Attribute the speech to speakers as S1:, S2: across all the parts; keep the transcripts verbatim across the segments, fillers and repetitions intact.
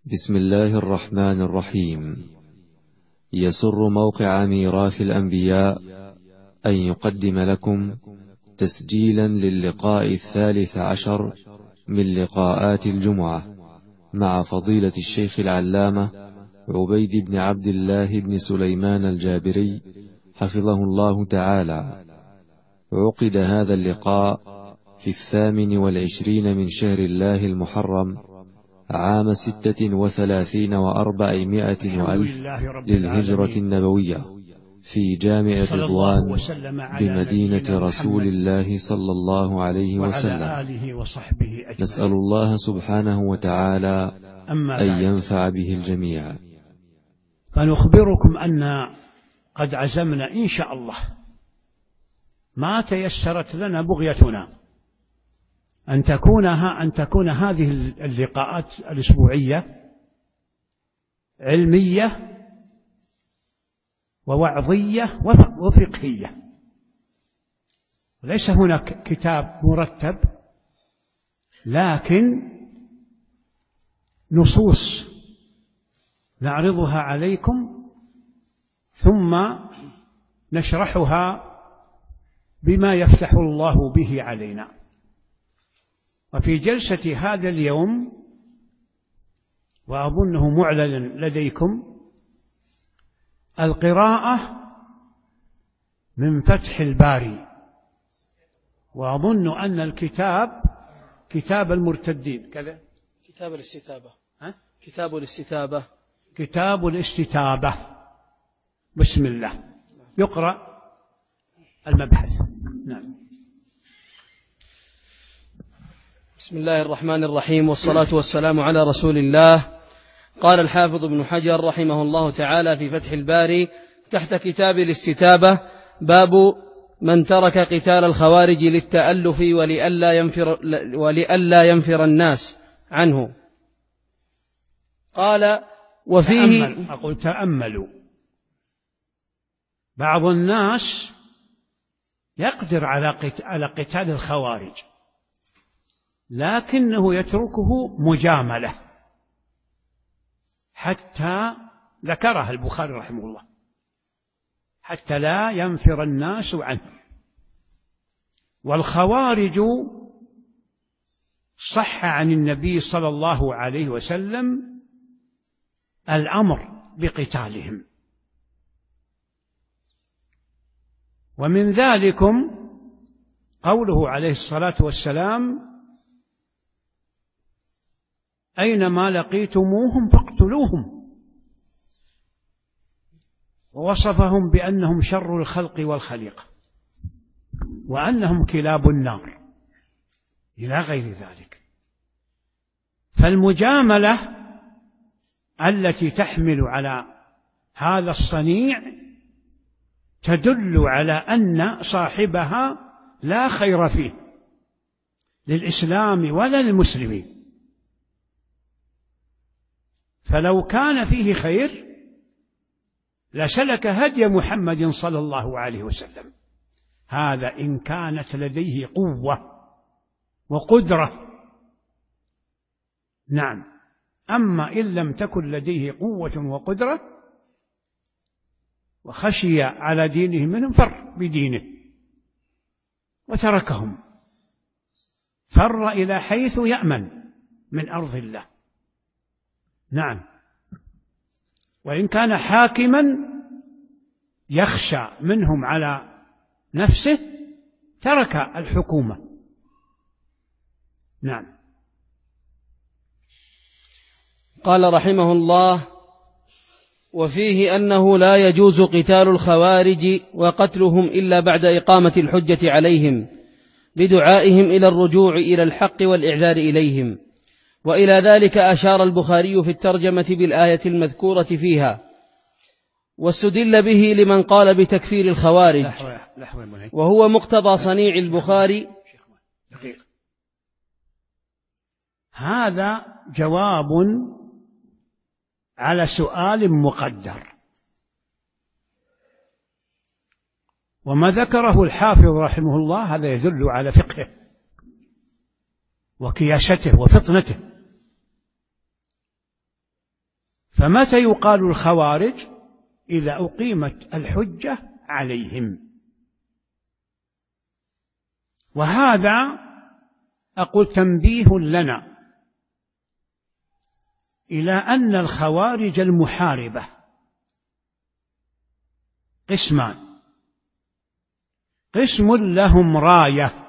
S1: بسم الله الرحمن الرحيم. يسر موقع ميراث الأنبياء أن يقدم لكم تسجيلا للقاء الثالث عشر من لقاءات الجمعة مع فضيلة الشيخ العلامة عبيد بن عبد الله بن سليمان الجابري حفظه الله تعالى. عقد هذا اللقاء في الثامن والعشرين من شهر الله المحرم عام ستة وثلاثين وأربعمائة وألف للهجرة النبوية في جامع رضوان بمدينة رسول الله صلى الله عليه وسلم. نسأل الله سبحانه وتعالى أن ينفع به الجميع.
S2: فنخبركم أن قد عزمنا إن شاء الله ما تيسرت لنا بغيتنا أن تكون أن تكون هذه اللقاءات الأسبوعية علمية ووعظية وفقهية، ليس هناك كتاب مرتب، لكن نصوص نعرضها عليكم ثم نشرحها بما يفتح الله به علينا. وفي جلسة هذا اليوم، وأظنه معلن لديكم، القراءة من فتح الباري، وأظن أن الكتاب كتاب المرتدين كذا
S3: كتاب الاستتابة ها؟ كتاب الاستتابة
S2: كتاب الاستتابة. بسم الله، يقرأ المبحث. نعم.
S3: بسم الله الرحمن الرحيم، والصلاة والسلام على رسول الله. قال الحافظ ابن حجر رحمه الله تعالى في فتح الباري تحت كتاب الاستتابة: باب من ترك قتال الخوارج للتألف ولئلا ينفر, ولئلا ينفر الناس عنه. قال: وفيه
S2: تأمل أقول تأملوا، بعض الناس يقدر على قتال الخوارج لكنه يتركه مجاملة، حتى ذكرها البخاري رحمه الله، حتى لا ينفر الناس عنه. والخوارج صح عن النبي صلى الله عليه وسلم الأمر بقتالهم، ومن ذلكم قوله عليه الصلاة والسلام: أينما لقيتموهم فاقتلوهم، ووصفهم بأنهم شر الخلق والخليقة، وأنهم كلاب النار، إلى غير ذلك. فالمجاملة التي تحمل على هذا الصنيع تدل على أن صاحبها لا خير فيه للإسلام ولا للمسلمين. فلو كان فيه خير لسلك هدي محمد صلى الله عليه وسلم، هذا إن كانت لديه قوة وقدرة. نعم. أما إن لم تكن لديه قوة وقدرة وخشي على دينه منهم، فر بدينه وتركهم، فر إلى حيث يأمن من أرض الله. نعم. وإن كان حاكما يخشى منهم على نفسه ترك الحكومة. نعم.
S3: قال رحمه الله: وفيه أنه لا يجوز قتال الخوارج وقتلهم إلا بعد إقامة الحجة عليهم بدعائهم إلى الرجوع إلى الحق والإعذار إليهم. وإلى ذلك أشار البخاري في الترجمة بالآية المذكورة فيها، واستدل به لمن قال بتكفير الخوارج، وهو مقتضى صنيع البخاري.
S2: هذا جواب على سؤال مقدر، وما ذكره الحافظ رحمه الله هذا يدل على فقهه وكياسته وفطنته. فمتى يقال الخوارج؟ إذا أقيمت الحجة عليهم. وهذا أقول تنبيه لنا إلى أن الخوارج المحاربة قسمان: قسم لهم راية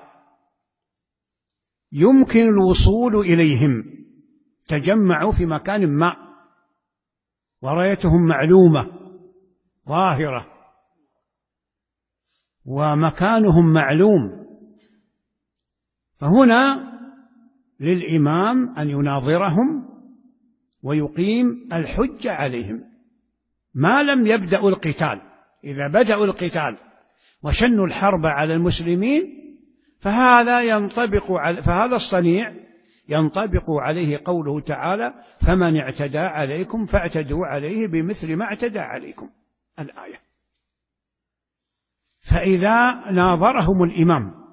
S2: يمكن الوصول إليهم، تجمعوا في مكان ما ورايتهم معلومة ظاهرة ومكانهم معلوم، فهنا للإمام أن يناظرهم ويقيم الحجة عليهم ما لم يبدأوا القتال. إذا بدأوا القتال وشنوا الحرب على المسلمين فهذا ينطبق على فهذا الصنيع ينطبق عليه قوله تعالى: فمن اعتدى عليكم فاعتدوا عليه بمثل ما اعتدى عليكم، الآية. فإذا ناظرهم الإمام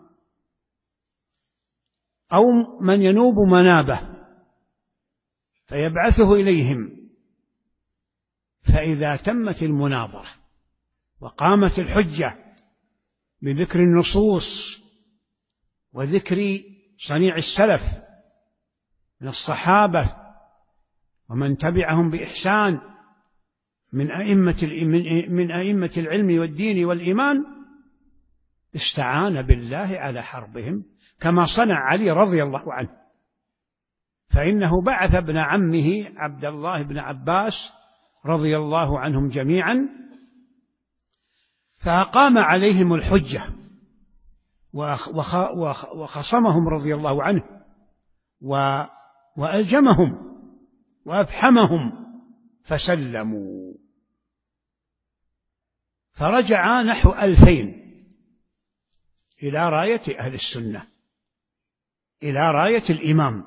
S2: أو من ينوب منابه فيبعثه إليهم، فإذا تمت المناظرة وقامت الحجة بذكر النصوص وذكر صنيع السلف من الصحابة ومن تبعهم بإحسان من أئمة من أئمة العلم والدين والإيمان، استعان بالله على حربهم كما صنع علي رضي الله عنه، فإنه بعث ابن عمه عبد الله بن عباس رضي الله عنهم جميعا، فأقام عليهم الحجة وخصمهم رضي الله عنه وألجمهم وأفحمهم فسلموا، فرجع نحو ألفين إلى راية أهل السنة، إلى راية الإمام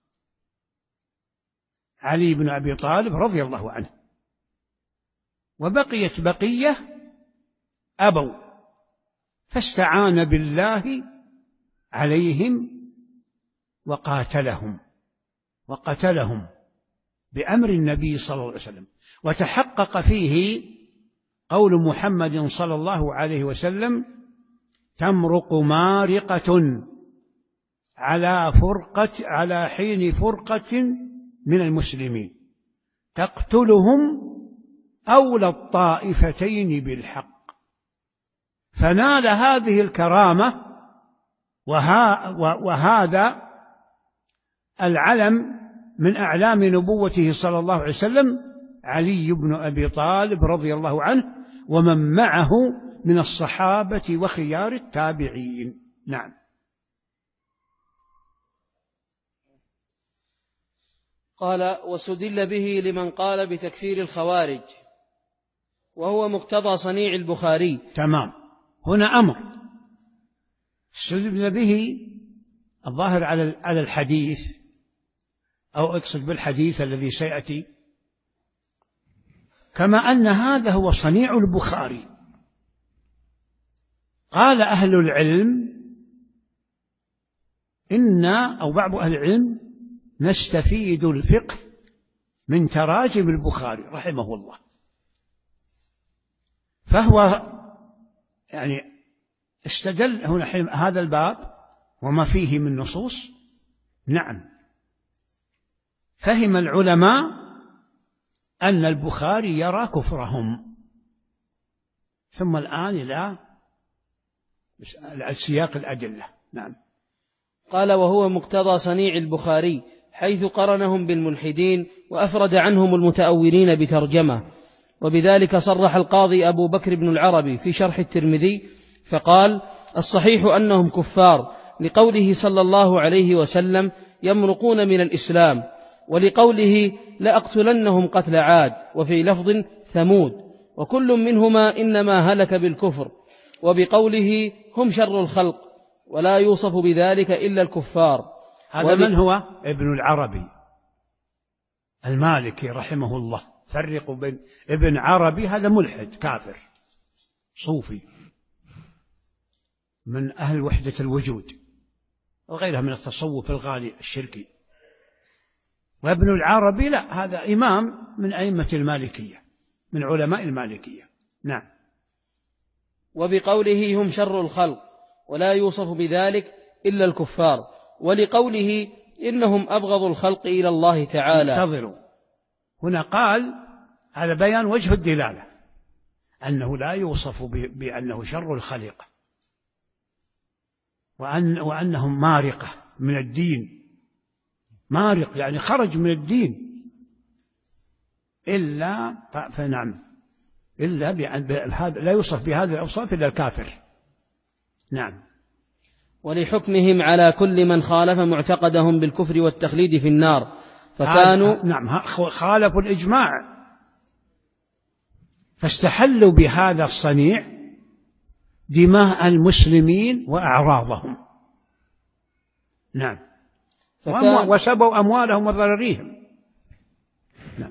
S2: علي بن أبي طالب رضي الله عنه، وبقيت بقية أبوا، فاستعان بالله عليهم وقاتلهم وقتلهم بأمر النبي صلى الله عليه وسلم. وتحقق فيه قول محمد صلى الله عليه وسلم: تمرق مارقة على فرقة على حين فرقة من المسلمين تقتلهم أولى الطائفتين بالحق. فنال هذه الكرامة وهذا العلم من أعلام نبوته صلى الله عليه وسلم علي بن أبي طالب رضي الله عنه ومن معه من الصحابة وخيار التابعين. نعم.
S3: قال: وسدل به لمن قال بتكفير الخوارج، وهو مقتضى صنيع البخاري.
S2: تمام. هنا أمر سدل به الظاهر على الحديث، أو أقصد بالحديث الذي سيأتي، كما أن هذا هو صنيع البخاري. قال أهل العلم إن أو بعض أهل العلم نستفيد الفقه من تراجم البخاري رحمه الله، فهو يعني استدل هنا هذا الباب وما فيه من نصوص. نعم، فهم العلماء أن البخاري يرى كفرهم. ثم الآن إلى سياق الأدلة. نعم.
S3: قال: وهو مقتضى صنيع البخاري، حيث قرنهم بالملحدين وأفرد عنهم المتأولين بترجمة. وبذلك صرح القاضي أبو بكر بن العربي في شرح الترمذي فقال: الصحيح أنهم كفار، لقوله صلى الله عليه وسلم: يمرقون من الإسلام، ولقوله: لأقتلنهم قتل عاد، وفي لفظ ثمود، وكل منهما إنما هلك بالكفر، وبقوله: هم شر الخلق، ولا يوصف بذلك إلا الكفار.
S2: هذا وب... من هو؟ ابن العربي المالكي رحمه الله. فرقوا بين ابن عربي، هذا ملحد كافر صوفي من أهل وحدة الوجود وغيرها من التصوف الغالي الشركي، وابن العربي لا، هذا إمام من أئمة المالكية، من علماء المالكية. نعم.
S3: وبقوله هم شر الخلق ولا يوصف بذلك إلا الكفار، ولقوله إنهم أبغض الخلق إلى الله تعالى.
S2: انتظروا، هنا قال هذا بيان وجه الدلالة أنه لا يوصف بأنه شر الخلق، وأن وأنهم مارقة من الدين، مارق يعني خرج من الدين، إلا فنعم إلا بهذا لا يوصف بهذه الأوصاف إلا الكافر. نعم.
S3: ولحكمهم على كل من خالف معتقدهم بالكفر والتخليد في النار، فكانوا
S2: نعم خالفوا الإجماع، فاستحلوا بهذا الصنيع دماء المسلمين وأعراضهم. نعم. وسبوا أموالهم وضرريهم. نعم.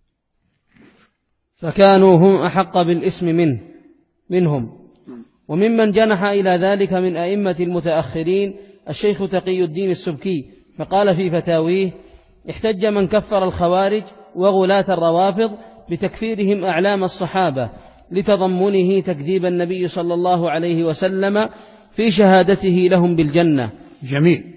S3: فكانوا هم أحق بالاسم منه منهم. وممن جنح إلى ذلك من أئمة المتأخرين الشيخ تقي الدين السبكي، فقال في فتاويه: احتج من كفر الخوارج وغلاة الروافض بتكفيرهم أعلام الصحابة لتضمنه تكذيب النبي صلى الله عليه وسلم في شهادته لهم بالجنة.
S2: جميل.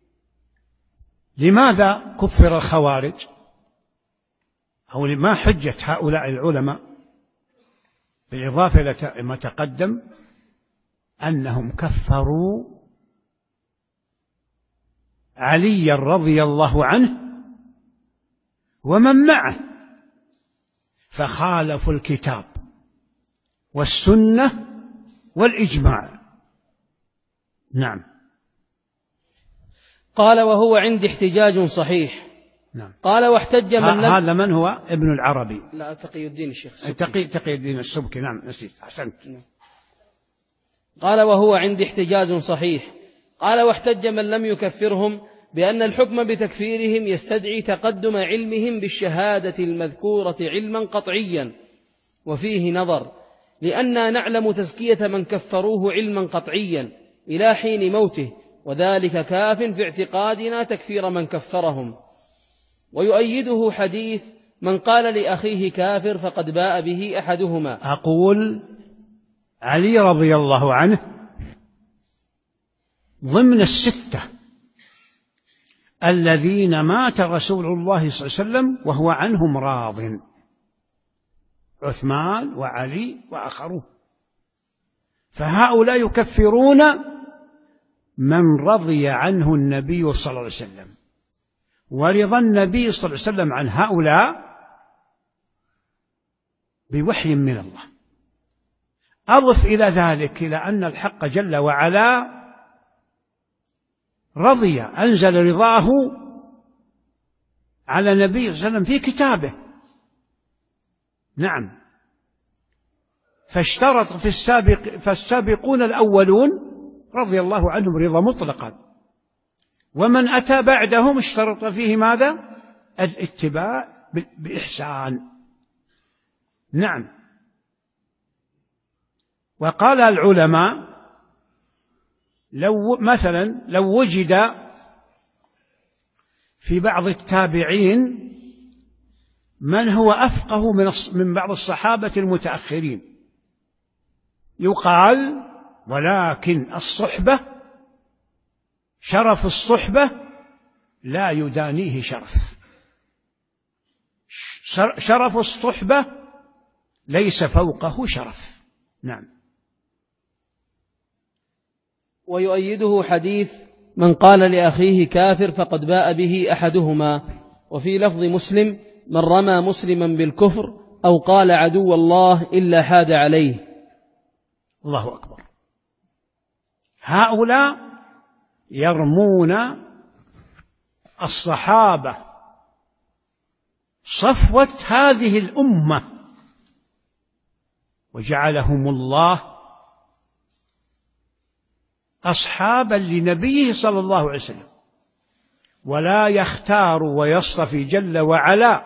S2: لماذا كفر الخوارج؟ أو ما حجة هؤلاء العلماء بالإضافة إلى ما تقدم أنهم كفروا علي رضي الله عنه ومن معه، فخالفوا الكتاب والسنة والإجماع. نعم.
S3: قال: وهو عندي احتجاج صحيح.
S2: نعم.
S3: قال: واحتج من لم...
S2: هذا من هو؟ ابن العربي.
S3: لا، تقي الدين الشيخ السبكي.
S2: تقي تقي الدين السبكي. نعم نسيت، أحسنت.
S3: قال: وهو عندي احتجاج صحيح. قال: واحتج من لم يكفرهم بأن الحكم بتكفيرهم يستدعي تقدم علمهم بالشهادة المذكورة علما قطعيا، وفيه نظر، لأننا نعلم تزكية من كفروه علما قطعيا إلى حين موته، وذلك كاف في اعتقادنا تكفير من كفرهم. ويؤيده حديث من قال لأخيه كافر فقد باء به أحدهما.
S2: أقول علي رضي الله عنه ضمن الستة الذين مات رسول الله صلى الله عليه وسلم وهو عنهم راض، عثمان وعلي وآخرون، فهؤلاء يكفرون من رضي عنه النبي صلى الله عليه وسلم، ورضا النبي صلى الله عليه وسلم عن هؤلاء بوحي من الله. أضف إلى ذلك إلى أن الحق جل وعلا رضي، أنزل رضاه على النبي صلى الله عليه وسلم في كتابه. نعم. فاشترط في السابق فالسابقون الأولون رضي الله عنهم رضا مطلقا، ومن أتى بعدهم اشترط فيه ماذا؟ الاتباع بإحسان. نعم. وقال العلماء لو مثلا لو وجد في بعض التابعين من هو أفقه من من بعض الصحابة المتأخرين، يقال ولكن الصحبة، شرف الصحبة لا يدانيه شرف، شرف الصحبة ليس فوقه شرف. نعم.
S3: ويؤيده حديث من قال لأخيه كافر فقد باء به أحدهما، وفي لفظ مسلم: من رمى مسلما بالكفر أو قال عدو الله إلا حاد عليه.
S2: الله أكبر. هؤلاء يرمون الصحابة صفوة هذه الأمة، وجعلهم الله أصحابا لنبيه صلى الله عليه وسلم، ولا يختار ويصطفي جل وعلا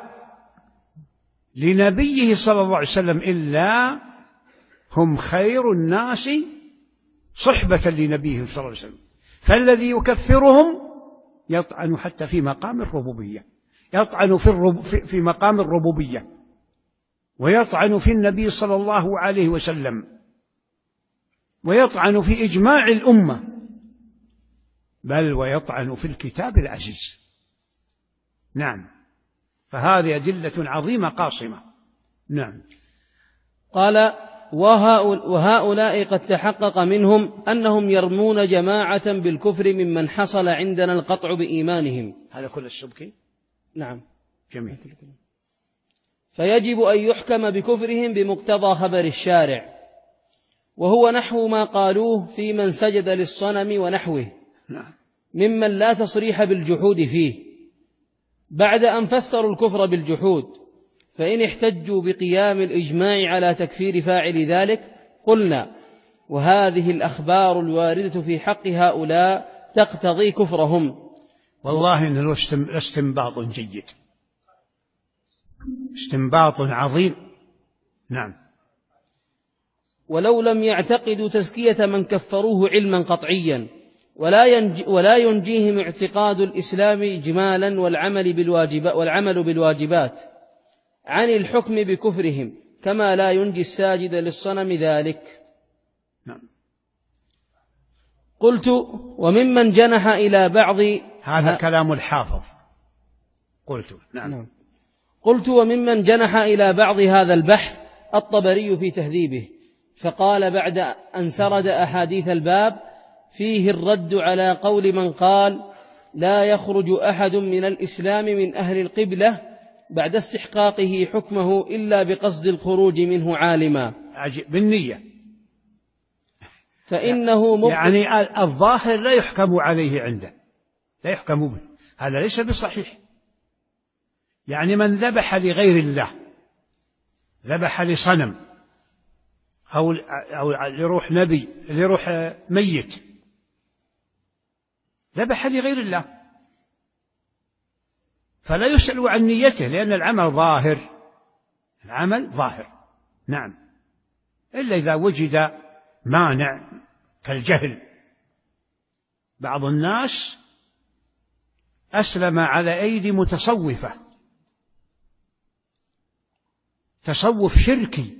S2: لنبيه صلى الله عليه وسلم إلا هم خير الناس صحبة لنبيه صلى الله عليه وسلم. فالذي يكفرهم يطعن حتى في مقام الربوبية، يطعن في, الرب في مقام الربوبية، ويطعن في النبي صلى الله عليه وسلم، ويطعن في إجماع الأمة، بل ويطعن في الكتاب العزيز. نعم، فهذه أدلة عظيمة قاصمة. نعم.
S3: قال: وهؤلاء قد تحقق منهم أنهم يرمون جماعة بالكفر ممن حصل عندنا القطع بإيمانهم.
S2: هذا كل السبكي.
S3: نعم،
S2: جميل.
S3: فيجب أن يحكم بكفرهم بمقتضى خبر الشارع، وهو نحو ما قالوه في من سجد للصنم ونحوه ممن لا تصريح بالجحود فيه، بعد أن فسروا الكفر بالجحود. فإن احتجوا بقيام الإجماع على تكفير فاعل ذلك قلنا: وهذه الأخبار الواردة في حق هؤلاء تقتضي كفرهم.
S2: والله إنه استنباط جيد، استنباط عظيم. نعم.
S3: ولو لم يعتقدوا تزكية من كفروه علما قطعيا، ولا, ينجي ولا ينجيهم اعتقاد الإسلام إجمالا والعمل بالواجبات, والعمل بالواجبات عن الحكم بكفرهم، كما لا ينجي الساجد للصنم ذلك.
S2: نعم.
S3: قلت: وممن جنح إلى بعض
S2: هذا ه... كلام الحافظ. قلت نعم.
S3: نعم. قلت: وممن جنح إلى بعض هذا البحث الطبري في تهذيبه، فقال بعد أن سرد أحاديث الباب: فيه الرد على قول من قال لا يخرج أحد من الإسلام من أهل القبلة بعد استحقاقه حكمه إلا بقصد الخروج منه عالما.
S2: عجيب، بالنية.
S3: فإنه مبطل.
S2: يعني الظاهر لا يحكم عليه عنده، لا يحكم به، هذا ليس بصحيح. يعني من ذبح لغير الله، ذبح لصنم أو أو لروح نبي، لروح ميت، ذبح لغير الله، فلا يسأل عن نيته، لأن العمل ظاهر، العمل ظاهر. نعم، إلا إذا وجد مانع كالجهل. بعض الناس أسلم على أيدي متصوفة، تصوف شركي،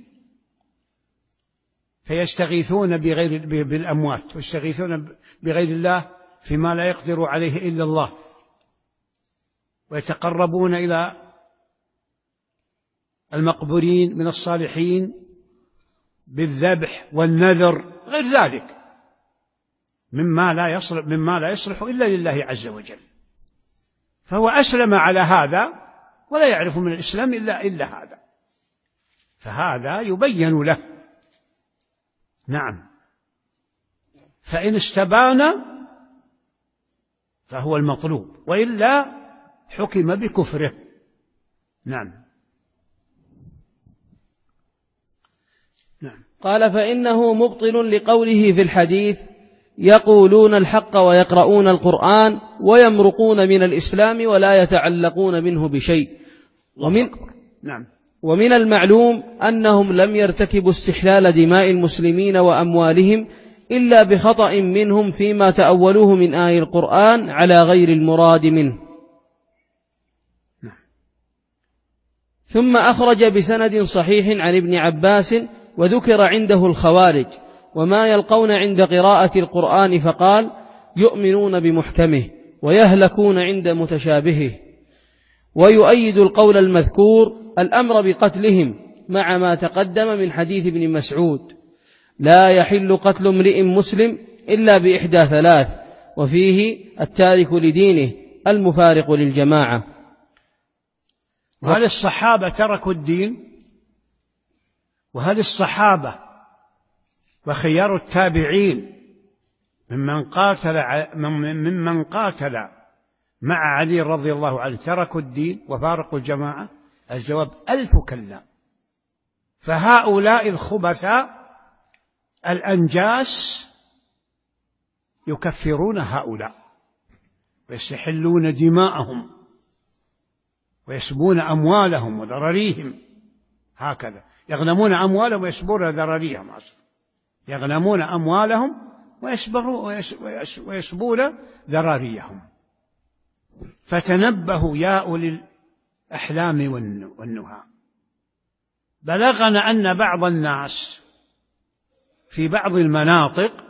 S2: فيستغيثون بغير بالأموات، ويستغيثون بغير الله فيما لا يقدر عليه إلا الله، ويتقربون إلى المقبورين من الصالحين بالذبح والنذر غير ذلك، مما لا يصلح مما لا يصلح إلا لله عز وجل. فهو أسلم على هذا ولا يعرف من الإسلام إلا إلا هذا، فهذا يبين له. نعم. فإن استبان فهو المطلوب، وإلا حكم بكفره. نعم. نعم.
S3: قال: فإنه مبطل لقوله في الحديث: يقولون الحق ويقرؤون القرآن ويمرقون من الإسلام ولا يتعلقون منه بشيء. ومن
S2: نعم.
S3: ومن المعلوم أنهم لم يرتكبوا استحلال دماء المسلمين وأموالهم إلا بخطأ منهم فيما تأولوه من آي القرآن على غير المراد منه. ثم أخرج بسند صحيح عن ابن عباس: وذكر عنده الخوارج وما يلقون عند قراءة القرآن، فقال: يؤمنون بمحكمه ويهلكون عند متشابهه. ويؤيد القول المذكور الأمر بقتلهم مع ما تقدم من حديث ابن مسعود: لا يحل قتل امرئ مسلم إلا بإحدى ثلاث، وفيه التارك لدينه المفارق للجماعة.
S2: وهل الصحابة تركوا الدين؟ وهل الصحابة وخيار التابعين ممن قاتل ممن قاتل مع علي رضي الله عنه تركوا الدين وفارقوا الجماعة؟ الجواب ألف كلا. فهؤلاء الخبثاء الأنجاس يكفرون هؤلاء ويستحلون دماءهم ويسبون أموالهم وذراريهم، هكذا يغنمون أموالهم ويسبون ذراريهم، يغنمون أموالهم ويسبون ذراريهم. فتنبهوا يا أولي الأحلام والنهى. بلغنا أن بعض الناس في بعض المناطق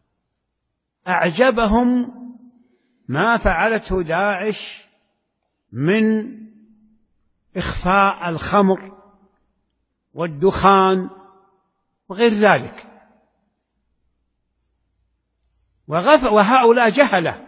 S2: أعجبهم ما فعلته داعش من إخفاء الخمر والدخان وغير ذلك، وهؤلاء جهلة.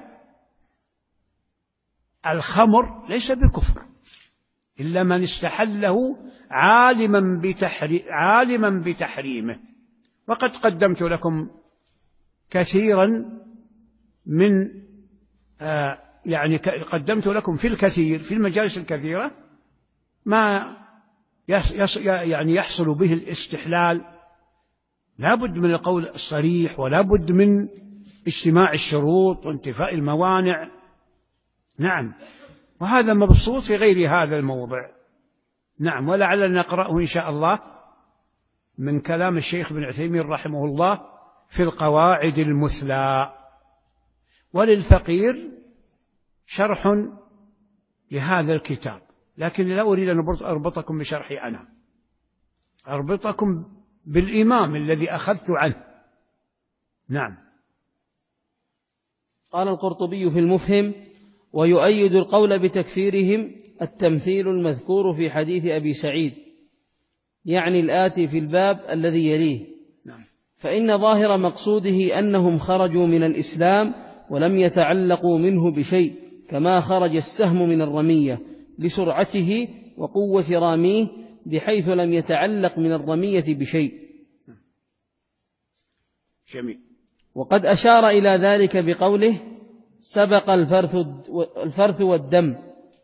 S2: الخمر ليس بكفر إلا من استحله عالما بتحري عالما بتحريمه، وقد قدمت لكم كثيرا من آه يعني قدمت لكم في الكثير في المجالس الكثيرة ما يص يعني يحصل به الاستحلال. لا بد من القول الصريح، ولا بد من اجتماع الشروط وانتفاء الموانع. نعم، وهذا مبسوط في غير هذا الموضع. نعم، ولعلنا نقرأه إن شاء الله من كلام الشيخ ابن عثيمين رحمه الله في القواعد المثلى. وللفقير شرح لهذا الكتاب، لكن لا أريد أن أربطكم بشرحي أنا، أربطكم بالإمام الذي أخذت عنه. نعم.
S3: قال القرطبي في المفهم: ويؤيد القول بتكفيرهم التمثيل المذكور في حديث أبي سعيد، يعني الآتي في الباب الذي يليه.
S2: نعم.
S3: فإن ظاهر مقصوده أنهم خرجوا من الإسلام ولم يتعلقوا منه بشيء، كما خرج السهم من الرمية لسرعته وقوة راميه، بحيث لم يتعلق من الرمية بشيء.
S2: جميل.
S3: وقد أشار إلى ذلك بقوله: سبق الفرث, الفرث والدم.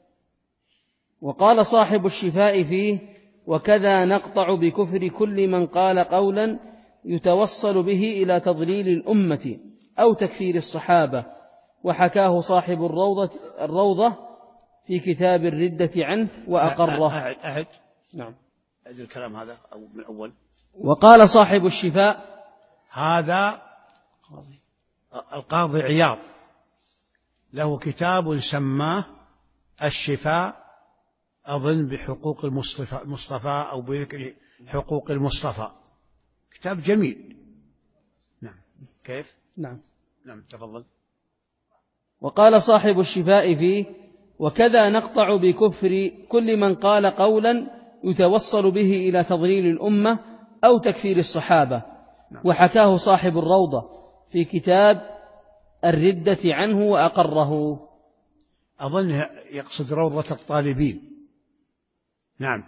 S3: وقال صاحب الشفاء فيه: وكذا نقطع بكفر كل من قال قولا يتوصل به إلى تضليل الأمة أو تكفير الصحابة. وحكاه صاحب الروضة, الروضة في كتاب الردة عنه وأقره.
S2: أعد أعد
S3: نعم،
S2: أعد الكلام هذا أو من أول.
S3: وقال صاحب الشفاء،
S2: هذا القاضي عياض له كتاب سماه الشفاء، أظن بحقوق المصطفى, المصطفى أو بذكر حقوق المصطفى. كتاب جميل. نعم. كيف؟
S3: نعم.
S2: نعم، تفضل.
S3: وقال صاحب الشفاء فيه: وكذا نقطع بكفر كل من قال قولا يتوصل به إلى تضليل الأمة أو تكفير الصحابة. نعم. وحكاه صاحب الروضة في كتاب الردة عنه وأقره.
S2: أظن يقصد روضة الطالبين. نعم.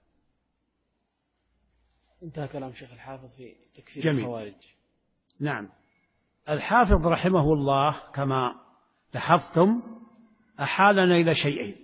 S3: انتهى كلام شيخ الحافظ في تكفير
S2: جميل.
S3: الخوارج.
S2: نعم. الحافظ رحمه الله كما لاحظتم أحالنا إلى شيئين: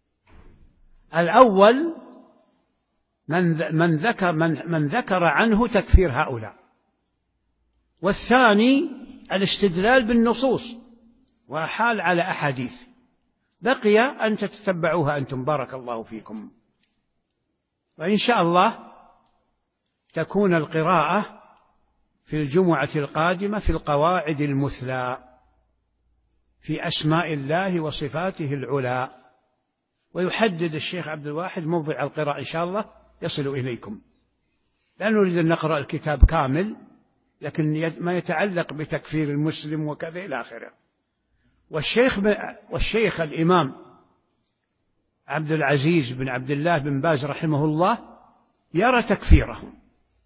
S2: الأول من من ذكر من من ذكر عنه تكفير هؤلاء، والثاني الاستدلال بالنصوص وأحال على أحاديث. بقي أن تتتبعوها أنتم، بارك الله فيكم. وإن شاء الله تكون القراءة في الجمعة القادمة في القواعد المثلى في أسماء الله وصفاته العلى، ويحدد الشيخ عبد الواحد موضع القراءة إن شاء الله يصل إليكم، لا نريد أن نقرأ الكتاب كامل، لكن ما يتعلق بتكفير المسلم وكذا إلى آخره. والشيخ والشيخ الإمام عبد العزيز بن عبد الله بن باز رحمه الله يرى تكفيرهم.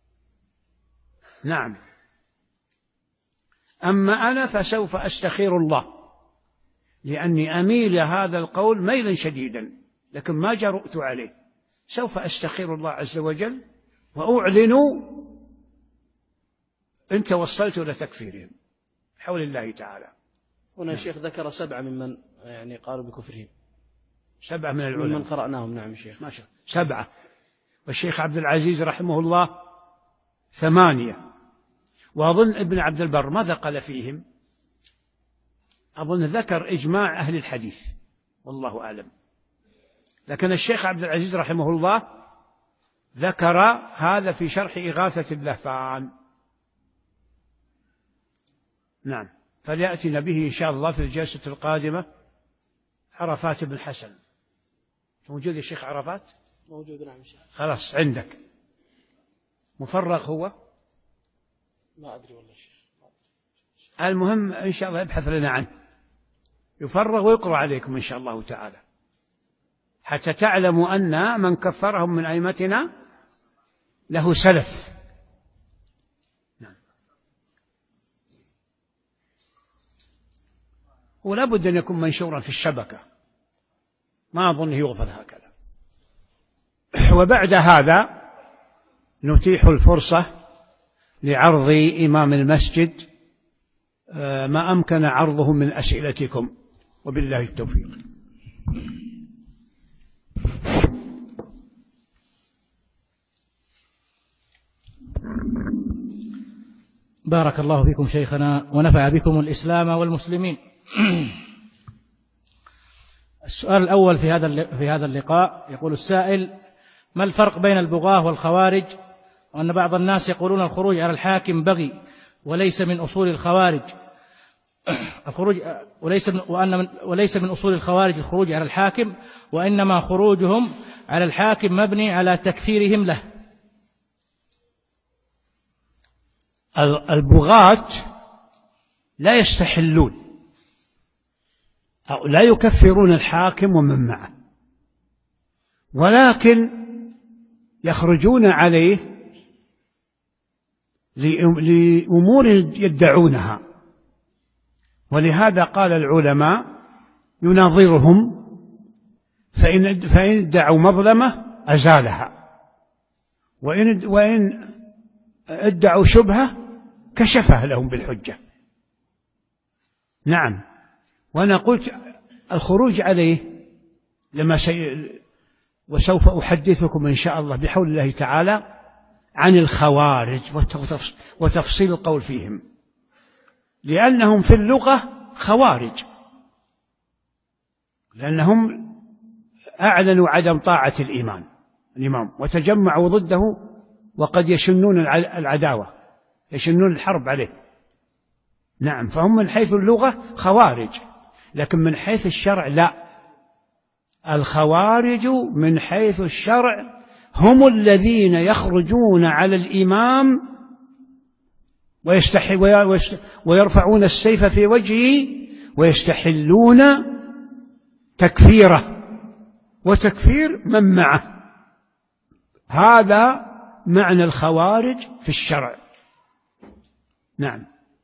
S2: نعم. أما أنا فسوف أستخير الله، لأني أميل هذا القول ميلا شديدا، لكن ما جرؤت عليه. سوف أستخير الله عز وجل وأعلن إن توصلت إلى تكفيرهم حول الله تعالى.
S3: هنا الشيخ ذكر سبعة ممن يعني قالوا بكفرهم،
S2: سبعة من العلماء
S3: ممن قرأناهم. نعم الشيخ،
S2: ما شاء سبعة. والشيخ عبد العزيز رحمه الله ثمانية، وأظن ابن عبد البر ماذا قال فيهم؟ أظن ذكر إجماع أهل الحديث، والله أعلم. لكن الشيخ عبد العزيز رحمه الله ذكر هذا في شرح إغاثة اللهفان. نعم. فليأتنا به إن شاء الله في الجلسة القادمة عرفات بن حسن موجود يا شيخ عرفات؟
S3: موجود نعم شيخ.
S2: خلاص عندك. مفرغ هو؟
S3: ما أدري والله شيخ.
S2: المهم إن شاء الله ابحث لنا عنه، يفرغ ويقرأ عليكم إن شاء الله تعالى، حتى تعلموا أن من كفرهم من أئمتنا له سلف. نعم. ولا بد أن يكون منشورا في الشبكة، ما أظن يغفل هكذا. وبعد هذا نتيح الفرصة لعرض إمام المسجد ما أمكن عرضه من أسئلتكم، وبالله التوفيق.
S4: بارك الله فيكم شيخنا ونفع بكم الإسلام والمسلمين. السؤال الأول في هذا في هذا اللقاء، يقول السائل: ما الفرق بين البغاة والخوارج؟ وأن بعض الناس يقولون الخروج على الحاكم بغي وليس من أصول الخوارج الخروج وليس من وأن من وليس من أصول الخوارج الخروج على الحاكم، وإنما خروجهم على الحاكم مبني على تكفيرهم له.
S2: البغاة لا يستحلون أو لا يكفرون الحاكم ومن معه، ولكن يخرجون عليه لأمور يدعونها، ولهذا قال العلماء يناظرهم، فإن فإن ادعوا مظلمة أزالها، وإن وإن ادعوا شبهة كشفها لهم بالحجة. نعم. وأنا قلت الخروج عليه لما سي... وسوف أحدثكم إن شاء الله بحول الله تعالى عن الخوارج وتفصيل القول فيهم، لأنهم في اللغة خوارج، لأنهم أعلنوا عدم طاعة الإمام الإمام وتجمعوا ضده، وقد يشنون العداوة، يشنون الحرب عليه. نعم. فهم من حيث اللغة خوارج، لكن من حيث الشرع لا. الخوارج من حيث الشرع هم الذين يخرجون على الإمام ويستحي ويرفعون السيف في وجهه ويستحلون تكفيره وتكفير من معه. هذا معنى الخوارج في الشرع. نعم.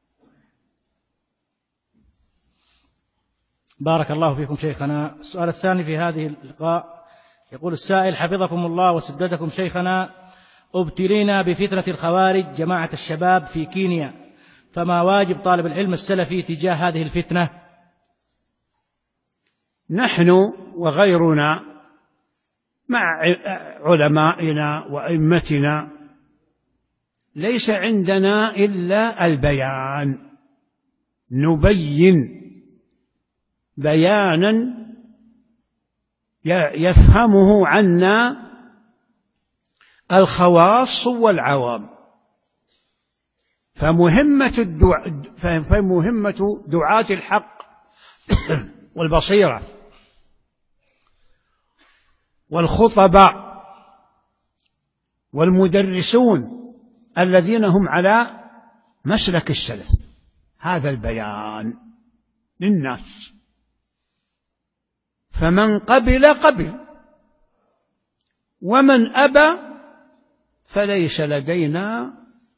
S4: بارك الله فيكم شيخنا. السؤال الثاني في هذه اللقاء، يقول السائل: حفظكم الله وسددكم شيخنا، ابتلينا بفتنة الخوارج جماعة الشباب في كينيا، فما واجب طالب العلم السلفي تجاه هذه الفتنة؟
S2: نحن وغيرنا مع علمائنا وأئمتنا ليس عندنا إلا البيان، نبين بيانا يفهمه عنا الخواص والعوام. فمهمة الدع... فمهمة دعاة الحق والبصيرة والخطباء والمدرسون الذين هم على مسلك السلف هذا البيان للناس، فمن قبل قبل، ومن أبى فليس لدينا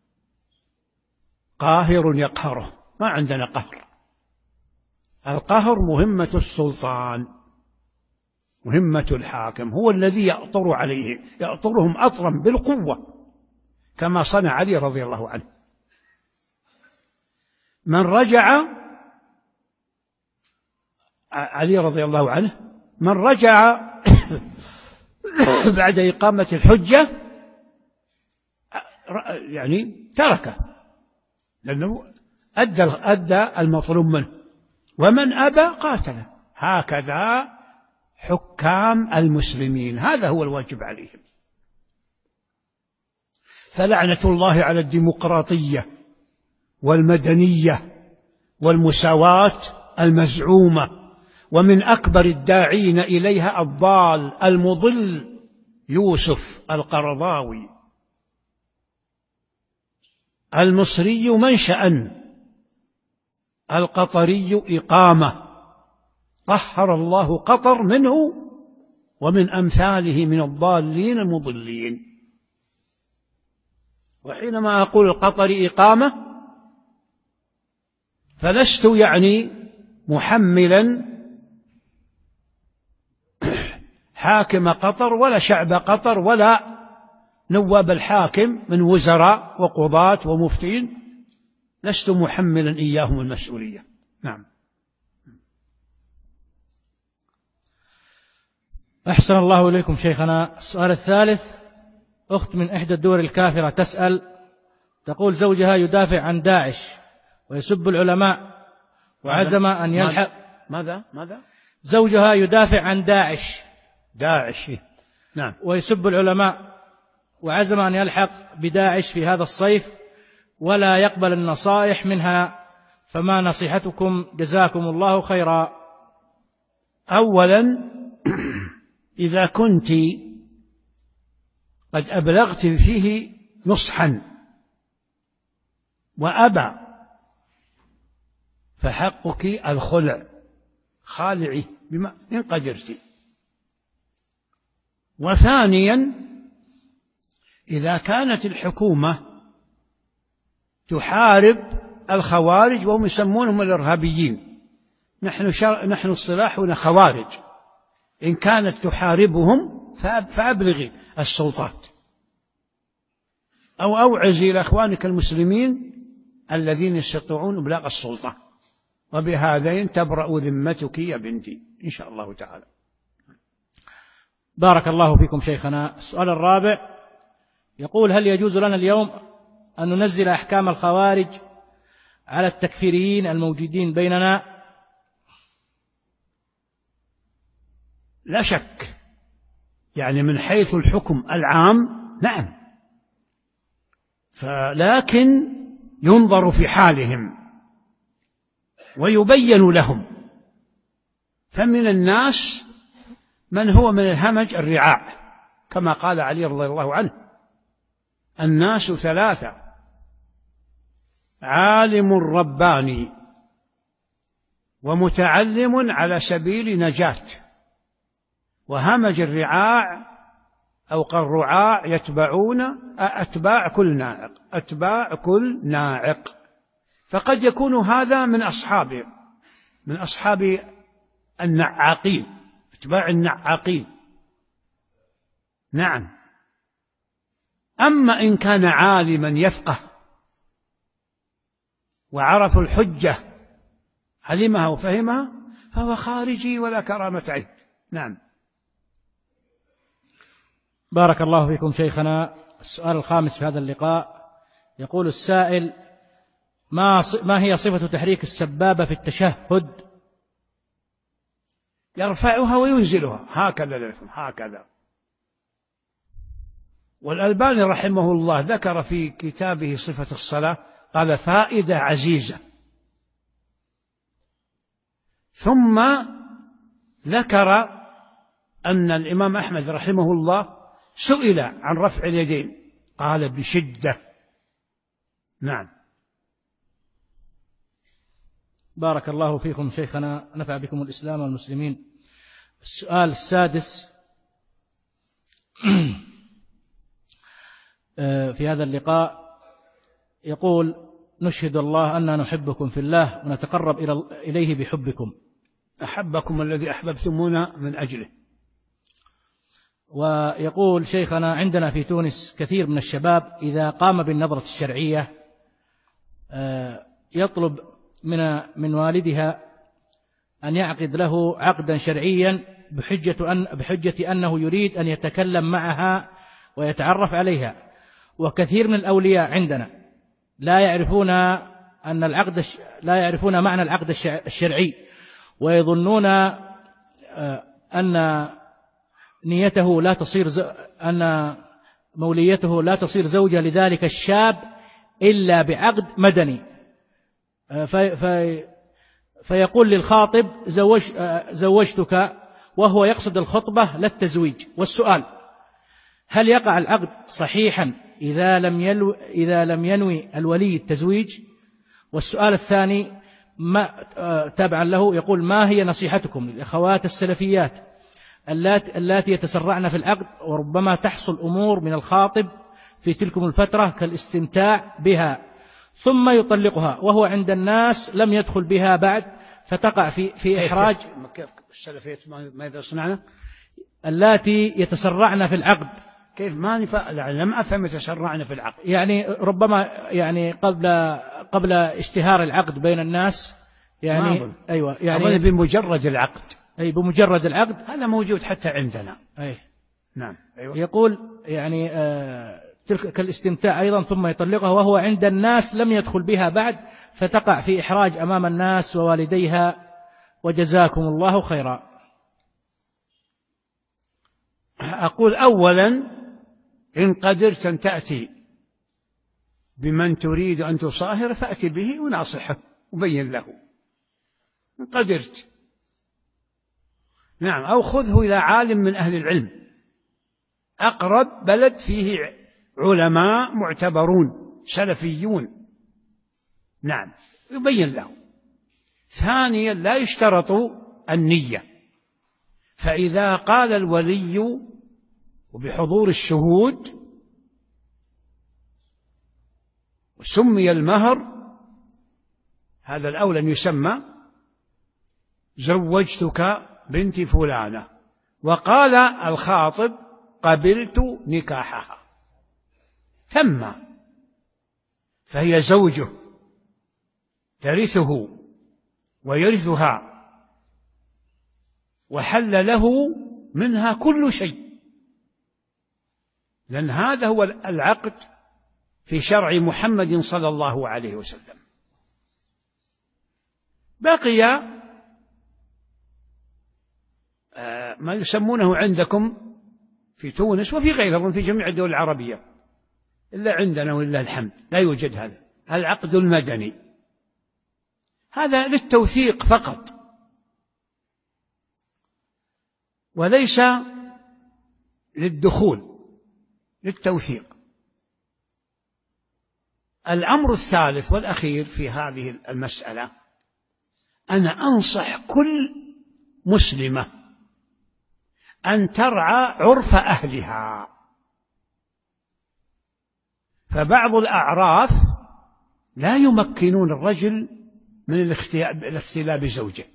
S2: قاهر يقهره، ما عندنا قهر. القهر مهمة السلطان، مهمة الحاكم، هو الذي يأطر عليه، يأطرهم أطرا بالقوة كما صنع علي رضي الله عنه. من رجع علي رضي الله عنه من رجع بعد إقامة الحجة يعني تركه، لأنه أدى أدى المطلوب منه، ومن أبى قاتله. هكذا حكام المسلمين، هذا هو الواجب عليهم. فلعنة الله على الديمقراطية والمدنية والمساواة المزعومة ومن أكبر الداعين إليها الضال المضل يوسف القرضاوي المصري منشأ، القطري إقامة، طهر الله قطر منه ومن أمثاله من الضالين المضلين. وحينما أقول القطري إقامة فلست يعني محملا حاكم قطر ولا شعب قطر ولا نواب الحاكم من وزراء وقضاة ومفتين، لست محملا إياهم المسؤولية. نعم.
S4: أحسن الله إليكم شيخنا. السؤال الثالث، أخت من إحدى الدول الكافرة تسأل، تقول زوجها يدافع عن داعش ويسب العلماء وعزم أن يلحق.
S2: ماذا ماذا
S4: زوجها يدافع عن داعش
S2: داعش نعم
S4: ويسب العلماء وعزم أن يلحق بداعش في هذا الصيف ولا يقبل النصائح منها، فما نصيحتكم جزاكم الله خيرا؟
S2: أولا إذا كنت قد أبلغت فيه نصحا وأبى فحقك الخلع، خالعي بما إن قدرت. وثانيا إذا كانت الحكومة تحارب الخوارج وهم يسمونهم الإرهابيين، نحن شر... نحن اصطلاحنا خوارج، إن كانت تحاربهم فأبلغي السلطات أو أوعزي إلى أخوانك المسلمين الذين يستطيعون إبلاغ السلطة، وبهذين تبرأ ذمتك يا بنتي إن شاء الله تعالى.
S4: بارك الله فيكم شيخنا. السؤال الرابع يقول: هل يجوز لنا اليوم أن ننزل أحكام الخوارج على التكفيريين الموجودين بيننا؟
S2: لا شك، يعني من حيث الحكم العام نعم، فلكن ينظر في حالهم ويبين لهم. فمن الناس من هو من الهمج الرعاع، كما قال علي رضي الله عنه: الناس ثلاثة: عالم رباني، ومتعلم على سبيل نجاة، وهمج الرعاع أو قالرعاع يتبعون أتباع كل ناعق أتباع كل ناعق. فقد يكون هذا من أصحابه من أصحاب النعاقين، أتباع النعاقين. نعم. أما إن كان عالما يفقه وعرف الحجة علمها وفهمها فهو خارجي ولا كرامة عين. نعم.
S4: بارك الله فيكم شيخنا. السؤال الخامس في هذا اللقاء يقول السائل: ما ما هي صفة تحريك السبابة في التشهد؟
S2: يرفعها وينزلها هكذا هكذا. والألباني رحمه الله ذكر في كتابه صفة الصلاة قال: فائدة عزيزة. ثم ذكر أن الإمام أحمد رحمه الله سئل عن رفع اليدين قال: بشدة. نعم.
S4: بارك الله فيكم شيخنا، نفع بكم الإسلام والمسلمين. السؤال السادس في هذا اللقاء يقول: نشهد الله أننا نحبكم في الله ونتقرب إليه بحبكم.
S2: أحبكم الذي أحببتمونا من أجله.
S4: ويقول شيخنا: عندنا في تونس كثير من الشباب إذا قام بالنظرة الشرعية يطلب من من والدها أن يعقد له عقدا شرعيا بحجة أن بحجة أنه يريد أن يتكلم معها ويتعرف عليها. وكثير من الأولياء عندنا لا يعرفون أن العقد لا يعرفون معنى العقد الشرعي، ويظنون أن نيته لا تصير أن موليته لا تصير زوجة لذلك الشاب إلا بعقد مدني. فيقول للخاطب زوج زوجتك، وهو يقصد الخطبة لا التزويج. والسؤال: هل يقع العقد صحيحا إذا لم يلو إذا لم ينوي الولي التزويج؟ والسؤال الثاني ما تابعا له يقول: ما هي نصيحتكم للأخوات السلفيات اللاتي يتسرعن في العقد وربما تحصل أمور من الخاطب في تلك الفترة كالاستمتاع بها ثم يطلقها وهو عند الناس لم يدخل بها بعد، فتقع في في إحراج؟
S2: كيف السلفيات ماذا صنعنا؟
S4: اللاتي يتسرعن في العقد.
S2: كيف ما نفع... لم أفهم يتسرعن في العقد.
S4: يعني ربما يعني قبل قبل اشتهار العقد بين الناس، يعني أيوة يعني
S2: بمجرد العقد.
S4: أي بمجرد العقد.
S2: هذا موجود حتى عندنا.
S4: أي
S2: نعم. أيوة.
S4: يقول يعني آه تلك كالاستمتاع أيضا ثم يطلقها وهو عند الناس لم يدخل بها بعد، فتقع في إحراج أمام الناس ووالديها، وجزاكم الله خيرا.
S2: أقول أولا: إن قدرت أن تأتي بمن تريد أن تصاهر فأتي به وناصحه وبين له إن قدرت. نعم. أو خذه إلى عالم من أهل العلم، أقرب بلد فيه علماء معتبرون سلفيون، نعم، يبين له. ثانيا: لا يشترط النية، فإذا قال الولي وبحضور الشهود وسمي المهر، هذا الأولى أن يسمى زوجتك بنت فلانة، وقال الخاطب قبلت نكاحها، تم، فهي زوجه ترثه ويرثها، وحل له منها كل شيء، لأن هذا هو العقد في شرع محمد صلى الله عليه وسلم. بقي ما يسمونه عندكم في تونس وفي غيرهم في جميع الدول العربية، إلا عندنا ولله الحمد لا يوجد هذا، العقد المدني، هذا للتوثيق فقط وليس للدخول، للتوثيق. الأمر الثالث والأخير في هذه المسألة: أنا أنصح كل مسلمة أن ترعى عرف أهلها، فبعض الأعراف لا يمكنون الرجل من الاختلاء بزوجه،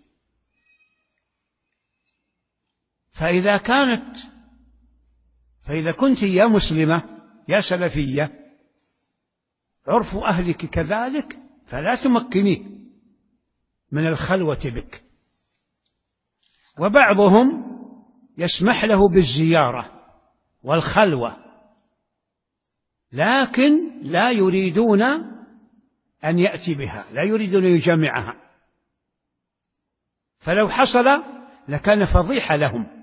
S2: فإذا كانت فإذا كنت يا مسلمة يا سلفية عرف أهلك كذلك، فلا تمكنيه من الخلوة بك. وبعضهم يسمح له بالزيارة والخلوة، لكن لا يريدون أن يأتي بها، لا يريدون أن يجامعها، فلو حصل لكان فضيحة لهم،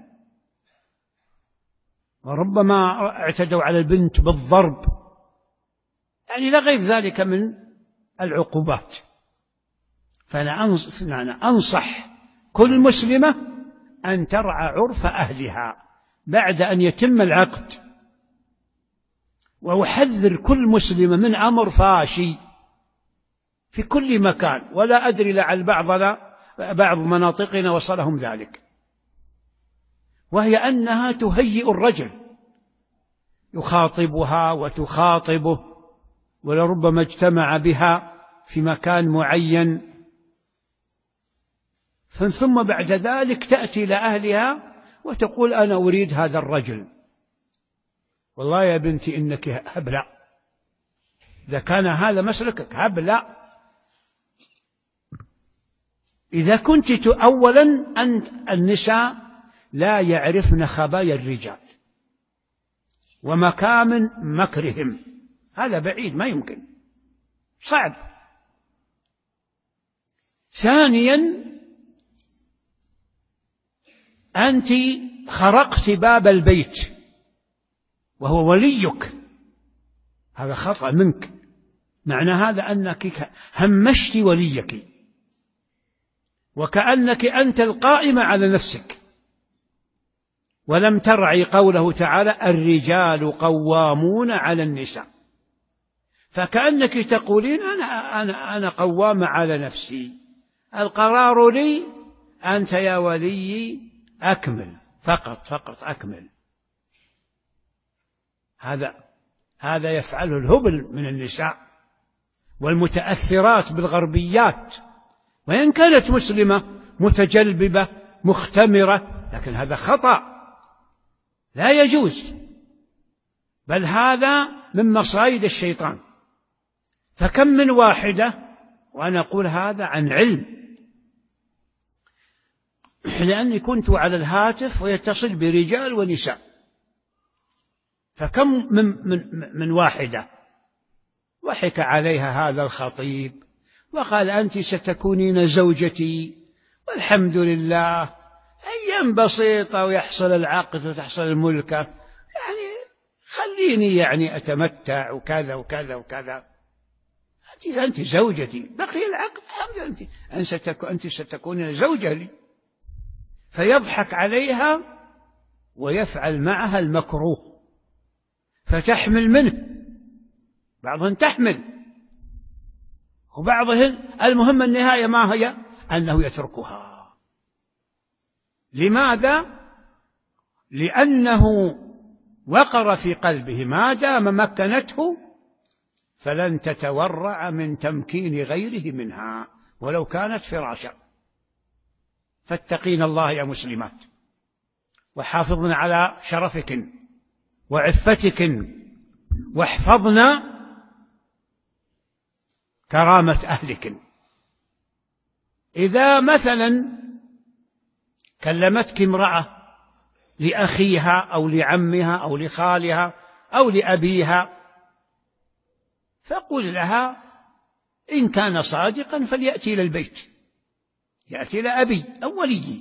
S2: وربما اعتدوا على البنت بالضرب، يعني لا غير ذلك من العقوبات. فأنا أنصح كل مسلمة أن ترعى عرف أهلها بعد أن يتم العقد، وأحذر كل مسلمة من أمر فاشي في كل مكان، ولا أدري لعل بعضنا بعض مناطقنا وصلهم ذلك، وهي أنها تهيئ الرجل، يخاطبها وتخاطبه، ولربما اجتمع بها في مكان معين، ثم بعد ذلك تأتي إلى أهلها وتقول أنا أريد هذا الرجل. والله يا بنتي إنك هبلة، إذا كان هذا مسلكك هبلة. إذا كنت أولا أن النساء لا يعرفن خبايا الرجال ومكامن مكرهم، هذا بعيد ما يمكن، صعب. ثانيا أنت خرقت باب البيت وهو وليك، هذا خطأ منك، معنى هذا أنك همشت وليك، وكأنك أنت القائمة على نفسك، ولم ترعي قوله تعالى الرجال قوامون على النساء، فكأنك تقولين أنا, أنا, أنا قوامة على نفسي، القرار لي، أنت يا ولي أكمل فقط فقط أكمل. هذا هذا يفعله الهبل من النساء والمتأثرات بالغربيات، وإن كانت مسلمة متجلببة مختمرة، لكن هذا خطأ لا يجوز، بل هذا من مصايد الشيطان. فكم من واحدة، وأنا أقول هذا عن علم، لأني كنت على الهاتف ويتصل برجال ونساء، فكم من, من, من واحدة ضحك عليها هذا الخطيب وقال أنت ستكونين زوجتي والحمد لله، أيام بسيطة ويحصل العقد وتحصل الملكة، يعني خليني يعني أتمتع وكذا وكذا وكذا، أنت, أنت زوجتي، بقي العقد الحمد لله، أنت, أنت ستكونين زوجة لي. فيضحك عليها ويفعل معها المكروه، فتحمل منه، بعضهن تحمل وبعضهن المهم النهاية ما هي؟ أنه يتركها. لماذا؟ لأنه وقر في قلبه ما دام مكنته فلن تتورع من تمكين غيره منها ولو كانت فراشا. فاتقين الله يا مسلمات، وحافظن على شرفك وعفتك، واحفظن كرامة أهلك. إذا مثلا كلمتك امرأة لأخيها أو لعمها أو لخالها أو لأبيها، فقل لها إن كان صادقا فليأتي إلى البيت، يأتي إلى أبي أو وليي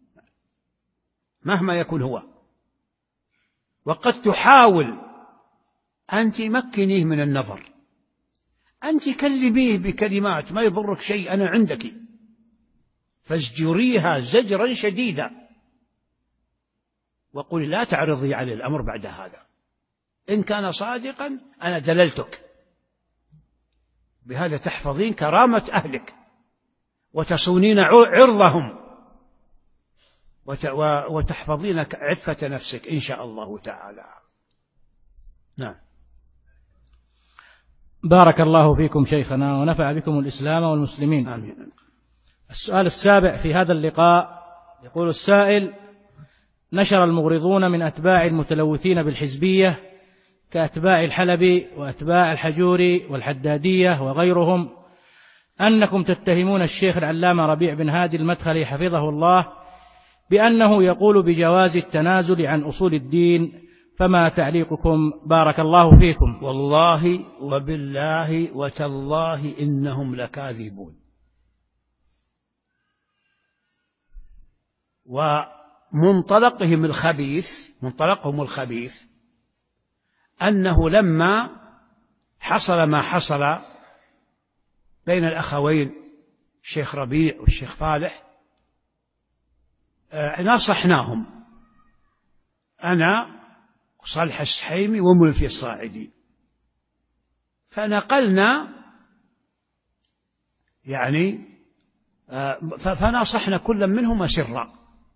S2: مهما يكون هو، وقد تحاول أن تمكنيه من النظر، أنت كلميه بكلمات ما يضرك شيء، أنا عندك، فازجريها زجرا شديدا، وقل لا تعرضي على الأمر بعد هذا، إن كان صادقا أنا دللتك. بهذا تحفظين كرامة أهلك وتصونين عرضهم وتحفظين عفة نفسك إن شاء الله تعالى. نعم.
S4: بارك الله فيكم شيخنا ونفع بكم الإسلام والمسلمين.
S2: آمين.
S4: السؤال السابع في هذا اللقاء، يقول السائل: نشر المغرضون من أتباع المتلوثين بالحزبية كأتباع الحلبي وأتباع الحجوري والحدادية وغيرهم أنكم تتهمون الشيخ العلامة ربيع بن هادي المدخلي حفظه الله بأنه يقول بجواز التنازل عن أصول الدين، فما تعليقكم بارك الله فيكم؟
S2: والله وبالله وتالله إنهم لكاذبون، ومنطلقهم الخبيث منطلقهم الخبيث أنه لما حصل ما حصل بين الأخوين الشيخ ربيع والشيخ فالح نصحناهم، أنا وصالح السحيمي وملفي الصاعدي، فنقلنا يعني فناصحنا كل منهما سرا،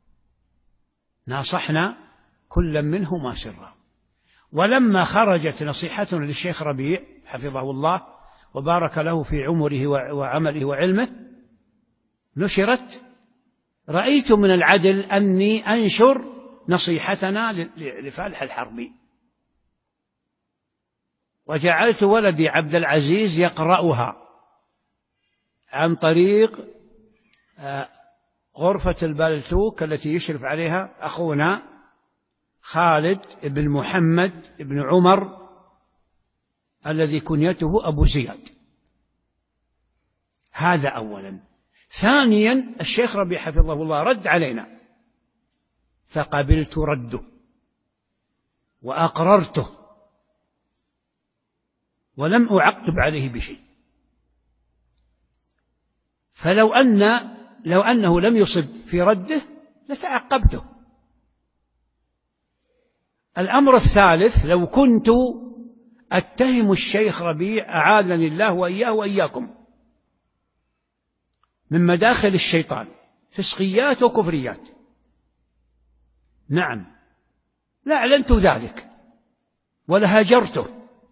S2: ناصحنا كل منهما سرا. ولما خرجت نصيحتنا للشيخ ربيع حفظه الله وبارك له في عمره وعمله وعلمه نشرت، رأيت من العدل أني أنشر نصيحتنا لفالح الحربي، وجعلت ولدي عبد العزيز يقرأها عن طريق غرفة البالتوك التي يشرف عليها أخونا خالد بن محمد بن عمر الذي كنيته أبو زياد. هذا أولا. ثانيا الشيخ ربيع حفظه الله رد علينا فقبلت رده وأقررته ولم أعقب عليه بشيء. فلو أن لو أنه لم يصب في رده لتعقبته. الأمر الثالث، لو كنت أتهم الشيخ ربيع أعاذني الله وإياه وإياكم من مداخل الشيطان فسقيات وكفريات، نعم لأعلنت ذلك ولهاجرته،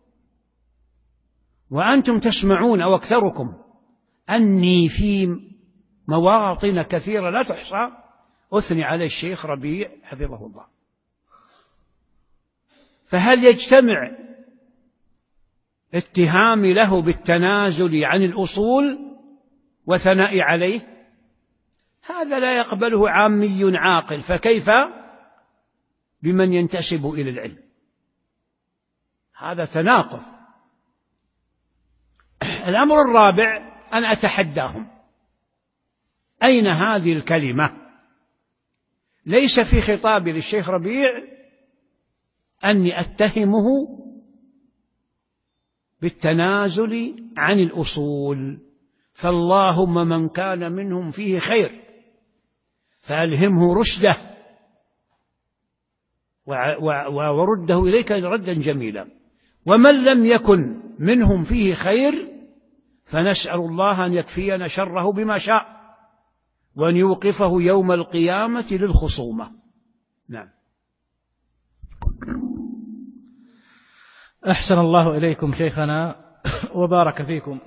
S2: وأنتم تسمعون أو أكثركم أني في مواطن كثيرة لا تحصى أثني على الشيخ ربيع حفظه الله. فهل يجتمع اتهامي له بالتنازل عن الأصول وثناء عليه؟ هذا لا يقبله عامي عاقل، فكيف بمن ينتسب إلى العلم؟ هذا تناقض. الأمر الرابع أن أتحداهم، أين هذه الكلمة؟ ليس في خطابي للشيخ ربيع أني أتهمه بالتنازل عن الأصول، فاللهم من كان منهم فيه خير فألهمه رشده ورده إليك ردا جميلا، ومن لم يكن منهم فيه خير فنسأل الله أن يكفينا شره بما شاء وأن يوقفه يوم القيامة للخصومة. نعم.
S4: أحسن الله إليكم شيخنا وبارك فيكم.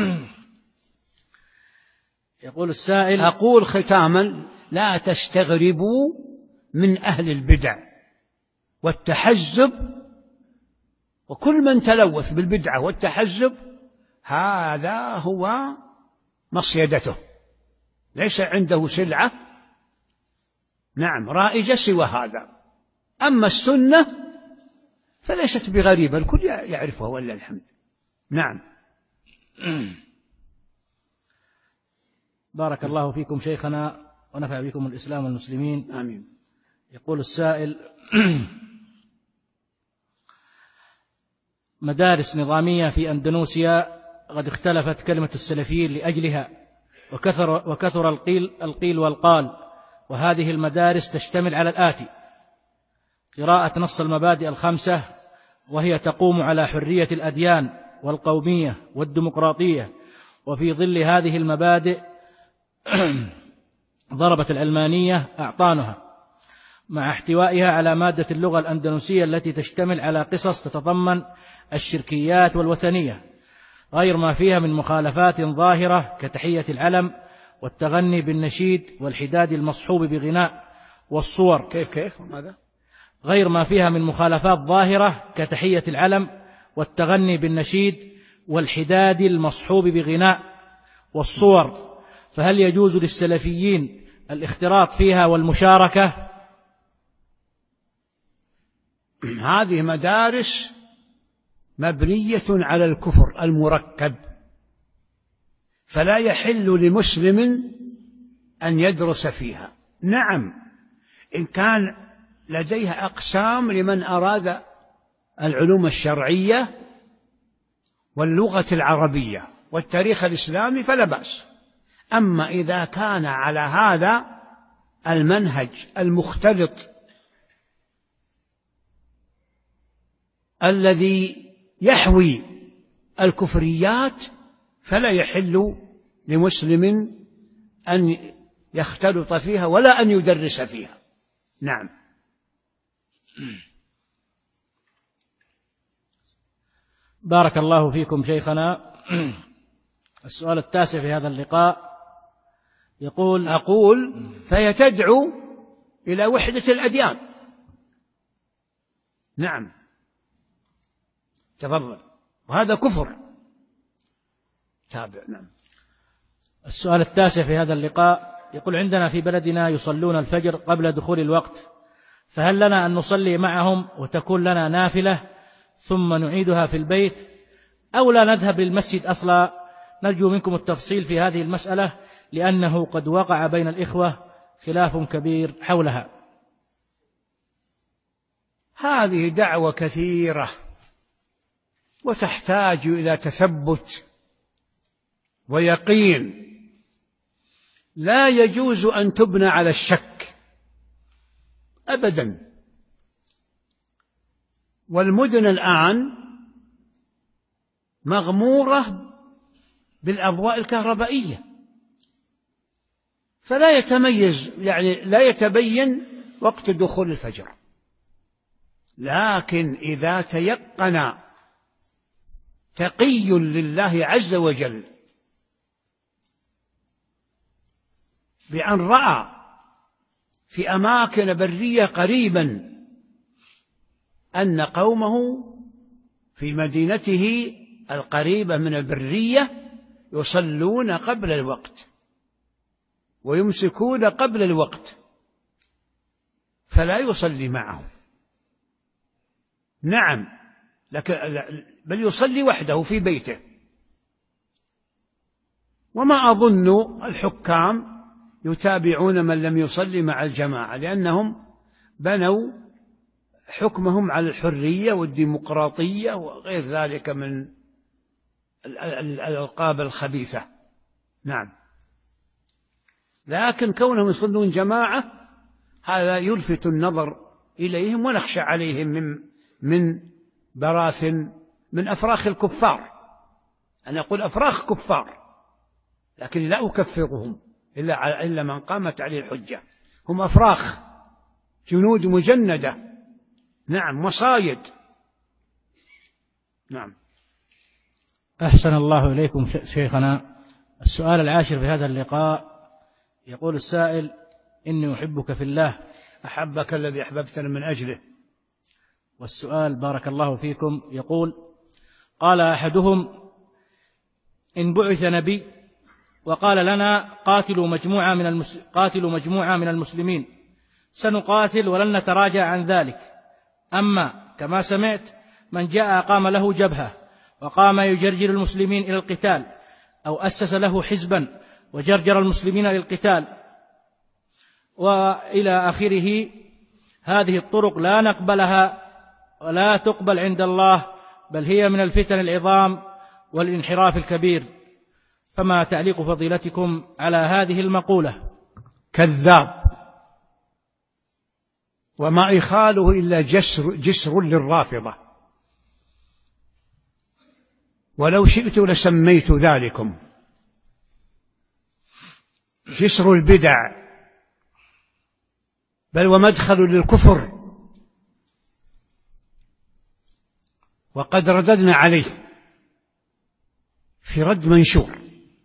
S4: يقول السائل:
S2: أقول ختاما: لا تستغربوا من أهل البدع والتحزب، وكل من تلوث بالبدعة والتحزب هذا هو مصيدته، ليس عنده سلعة نعم رائجة سوى هذا. أما السنة فليست بغريبة، الكل يعرفها ولله الحمد. نعم.
S4: بارك الله فيكم شيخنا ونفع بكم الإسلام والمسلمين،
S2: آمين.
S4: يقول السائل: مدارس نظامية في أندونيسيا قد اختلفت كلمة السلفيين لأجلها، وكثر, وكثر القيل, القيل والقال، وهذه المدارس تشتمل على الآتي: قراءة نص المبادئ الخمسة، وهي تقوم على حرية الأديان والقومية والديمقراطية، وفي ظل هذه المبادئ ضربت العلمانية أعطانها، مع احتوائها على مادة اللغة الأندونيسية التي تشتمل على قصص تتضمن الشركيات والوثنية، غير ما فيها من مخالفات ظاهرة كتحية العلم والتغني بالنشيد والحداد المصحوب بغناء والصور.
S2: كيف كيف وماذا؟
S4: غير ما فيها من مخالفات ظاهرة كتحية العلم والتغني بالنشيد والحداد المصحوب بغناء والصور، فهل يجوز للسلفيين الاختراط فيها والمشاركة؟
S2: هذه مدارس مبنية على الكفر المركب، فلا يحل لمسلم أن يدرس فيها. نعم، إن كان لديها أقسام لمن أراد العلوم الشرعية واللغة العربية والتاريخ الإسلامي فلا بأس. أما إذا كان على هذا المنهج المختلط الذي يحوي الكفريات فلا يحل لمسلم أن يختلط فيها ولا أن يدرس فيها. نعم.
S4: بارك الله فيكم شيخنا. السؤال التاسع في هذا اللقاء يقول:
S2: أقول فهي تدعو إلى وحدة الأديان. نعم، تفضل. وهذا كفر. تابع. نعم.
S4: السؤال التاسع في هذا اللقاء يقول: عندنا في بلدنا يصلون الفجر قبل دخول الوقت، فهل لنا أن نصلي معهم وتكون لنا نافلة ثم نعيدها في البيت، أو لا نذهب للمسجد أصلا؟ نرجو منكم التفصيل في هذه المسألة، لأنه قد وقع بين الإخوة خلاف كبير حولها.
S2: هذه دعوة كثيرة وتحتاج إلى تثبت ويقين، لا يجوز أن تبنى على الشك أبدا. والمدن الآن مغمورة بالأضواء الكهربائية، فلا يتميز، يعني لا يتبين وقت دخول الفجر. لكن إذا تيقن تقي لله عز وجل بأن رأى في أماكن برية قريبا أن قومه في مدينته القريبة من البرية يصلون قبل الوقت ويمسكون قبل الوقت، فلا يصلي معهم. نعم، لكن بل يصلي وحده في بيته. وما أظن الحكام يتابعون من لم يصلي مع الجماعة، لأنهم بنوا حكمهم على الحرية والديمقراطية وغير ذلك من الألقاب الخبيثة. نعم، لكن كونهم يصلون جماعة هذا يلفت النظر إليهم، ونخشى عليهم من من براثن من أفراخ الكفار. أنا أقول أفراخ كفار، لكن لا أكفرهم إلا إلا من قامت عليه الحجة. هم أفراخ، جنود مجندة، نعم، مصايد. نعم.
S4: أحسن الله إليكم شيخنا. السؤال العاشر في هذا اللقاء، يقول السائل: إني أحبك في الله.
S2: أحبك الذي أحببتنا من أجله.
S4: والسؤال بارك الله فيكم يقول: قال أحدهم: إن بعث نبي وقال لنا قاتلوا مجموعة من المس... قاتلوا مجموعة من المسلمين، سنقاتل ولن نتراجع عن ذلك. أما كما سمعت من جاء قام له جبهة وقام يجرجر المسلمين إلى القتال، أو أسس له حزبا وجرجر المسلمين للقتال وإلى آخره، هذه الطرق لا نقبلها ولا تقبل عند الله، بل هي من الفتن العظام والانحراف الكبير. فما تعليق فضيلتكم على هذه المقولة؟
S2: كذاب، وما إخاله إلا جسر, جسر للرافضة، ولو شئت لسميت ذلكم جسر البدع، بل ومدخل للكفر. وقد رددنا عليه في رد منشور.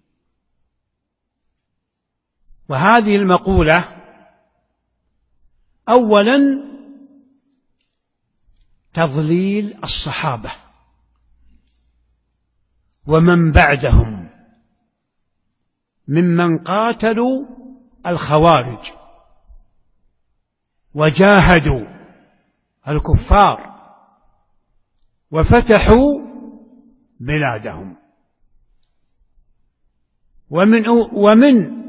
S2: وهذه المقولة أولا تضليل الصحابة ومن بعدهم ممن قاتلوا الخوارج وجاهدوا الكفار وفتحوا بلادهم، ومن ومن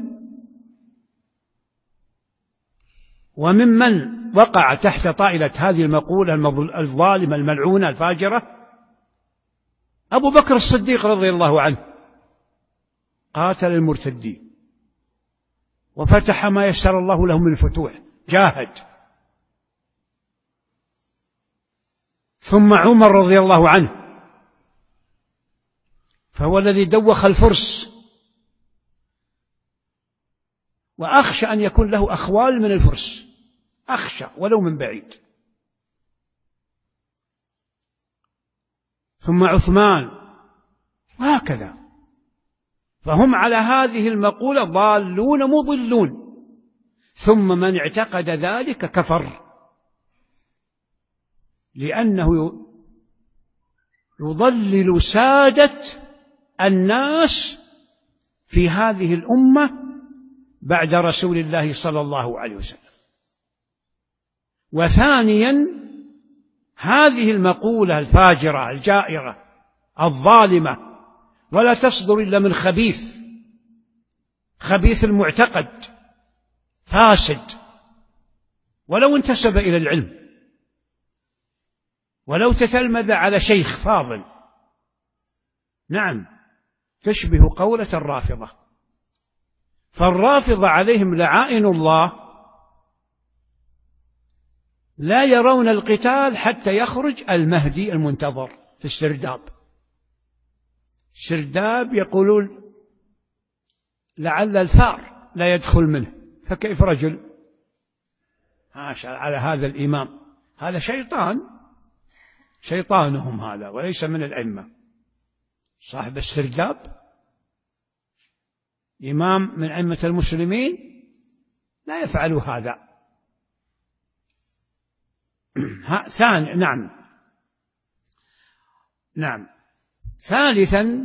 S2: وممن وقع تحت طائلة هذه المقولة الظالمة الملعونة الفاجرة أبو بكر الصديق رضي الله عنه، قاتل المرتدين وفتح ما يسر الله له من الفتوح، جاهد. ثم عمر رضي الله عنه، فهو الذي دوخ الفرس، وأخشى أن يكون له أخوال من الفرس، أخشى ولو من بعيد. ثم عثمان، وهكذا. فهم على هذه المقولة ضالون مضلون. ثم من اعتقد ذلك كفر، لأنه يضلل سادة الناس في هذه الأمة بعد رسول الله صلى الله عليه وسلم. وثانيا هذه المقولة الفاجرة الجائرة الظالمة ولا تصدر إلا من خبيث، خبيث المعتقد، فاسد، ولو انتسب إلى العلم، ولو تتلمذ على شيخ فاضل. نعم، تشبه قولة الرافضة. فالرافضة عليهم لعائن الله لا يرون القتال حتى يخرج المهدي المنتظر في السرداب. السرداب يقولون لعل الفار لا يدخل منه، فكيف رجل على هذا الإمام؟ هذا شيطان، شيطانهم هذا، وليس من الأئمة. صاحب السرداب إمام من أئمة المسلمين لا يفعل هذا. ثاني نعم نعم ثالثا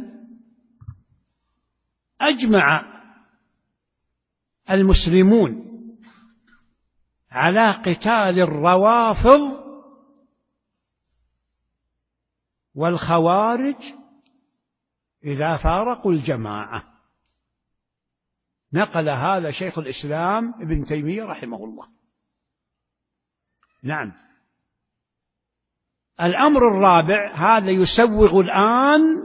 S2: أجمع المسلمون على قتال الروافض والخوارج إذا فارقوا الجماعة. نقل هذا شيخ الإسلام ابن تيمية رحمه الله. نعم. الأمر الرابع، هذا يسوغ الآن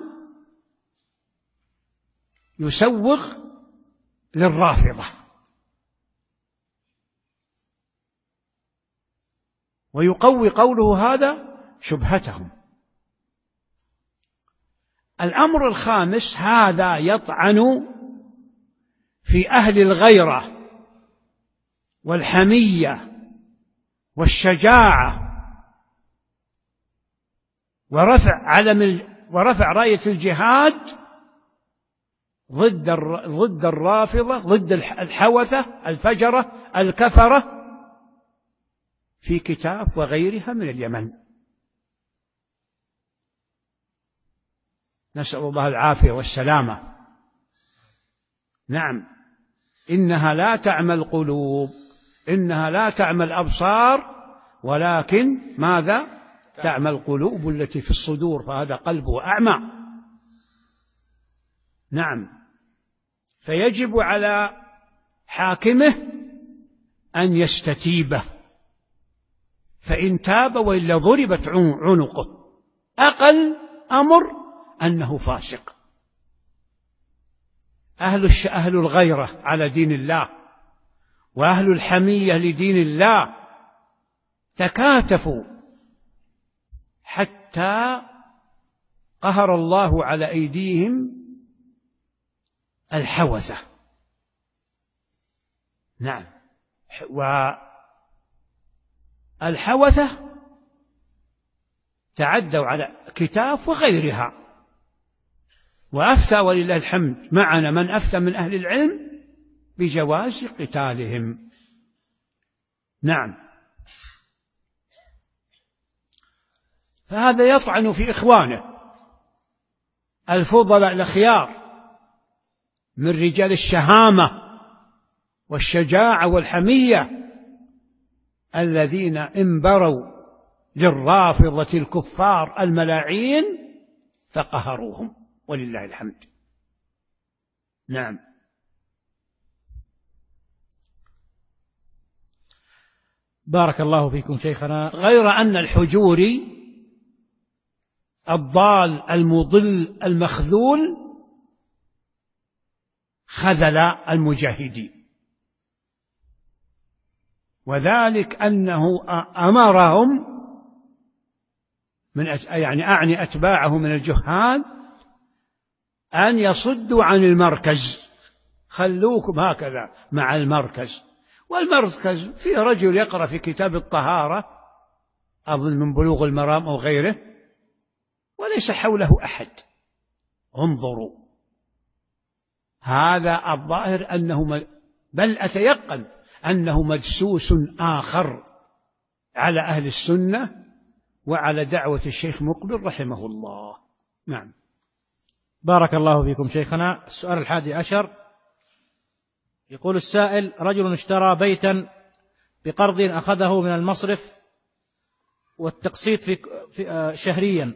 S2: يسوغ للرافضة ويقوي قوله هذا شبهتهم. الأمر الخامس، هذا يطعن في أهل الغيرة والحمية والشجاعة ورفع علم ورفع راية الجهاد ضد ضد الرافضة، ضد الحوثة الفجرة الكفرة في كتاب وغيرها من اليمن. نسأل الله العافية والسلامة. نعم، إنها لا تعمى القلوب، إنها لا تعمى الأبصار، ولكن ماذا؟ تعمى القلوب التي في الصدور، فهذا قلبه أعمى. نعم. فيجب على حاكمه أن يستتيبه، فإن تاب وإلا ضربت عنقه. أقل أمر أنه فاسق. أهل الش... أهل الغيرة على دين الله وأهل الحمية لدين الله تكاتفوا حتى قهر الله على أيديهم الحوثة. نعم. والحوثة تعدوا على كتاف وغيرها، وأفتى ولله الحمد معنا من أفتى من أهل العلم بجواز قتالهم. نعم. فهذا يطعن في إخوانه الفضلاء الأخيار من رجال الشهامة والشجاعة والحمية الذين انبروا للرافضة الكفار الملاعين فقهروهم ولله الحمد. نعم.
S4: بارك الله فيكم شيخنا.
S2: غير أن الحجوري الضال المضل المخذول خذل المجاهدين، وذلك أنه أمرهم من يعني أعني أتباعه من الجهال أن يصدوا عن المركز، خلوكم هكذا مع المركز. والمركز فيه رجل يقرأ في كتاب الطهارة أظن من بلوغ المرام أو غيره وليس حوله أحد. انظروا، هذا الظاهر أنه بل أتيقن أنه مدسوس آخر على أهل السنة وعلى دعوة الشيخ مقبل رحمه الله. نعم.
S4: بارك الله فيكم شيخنا. السؤال الحادي عشر، يقول السائل: رجل اشترى بيتا بقرض أخذه من المصرف والتقسيط في في شهريا،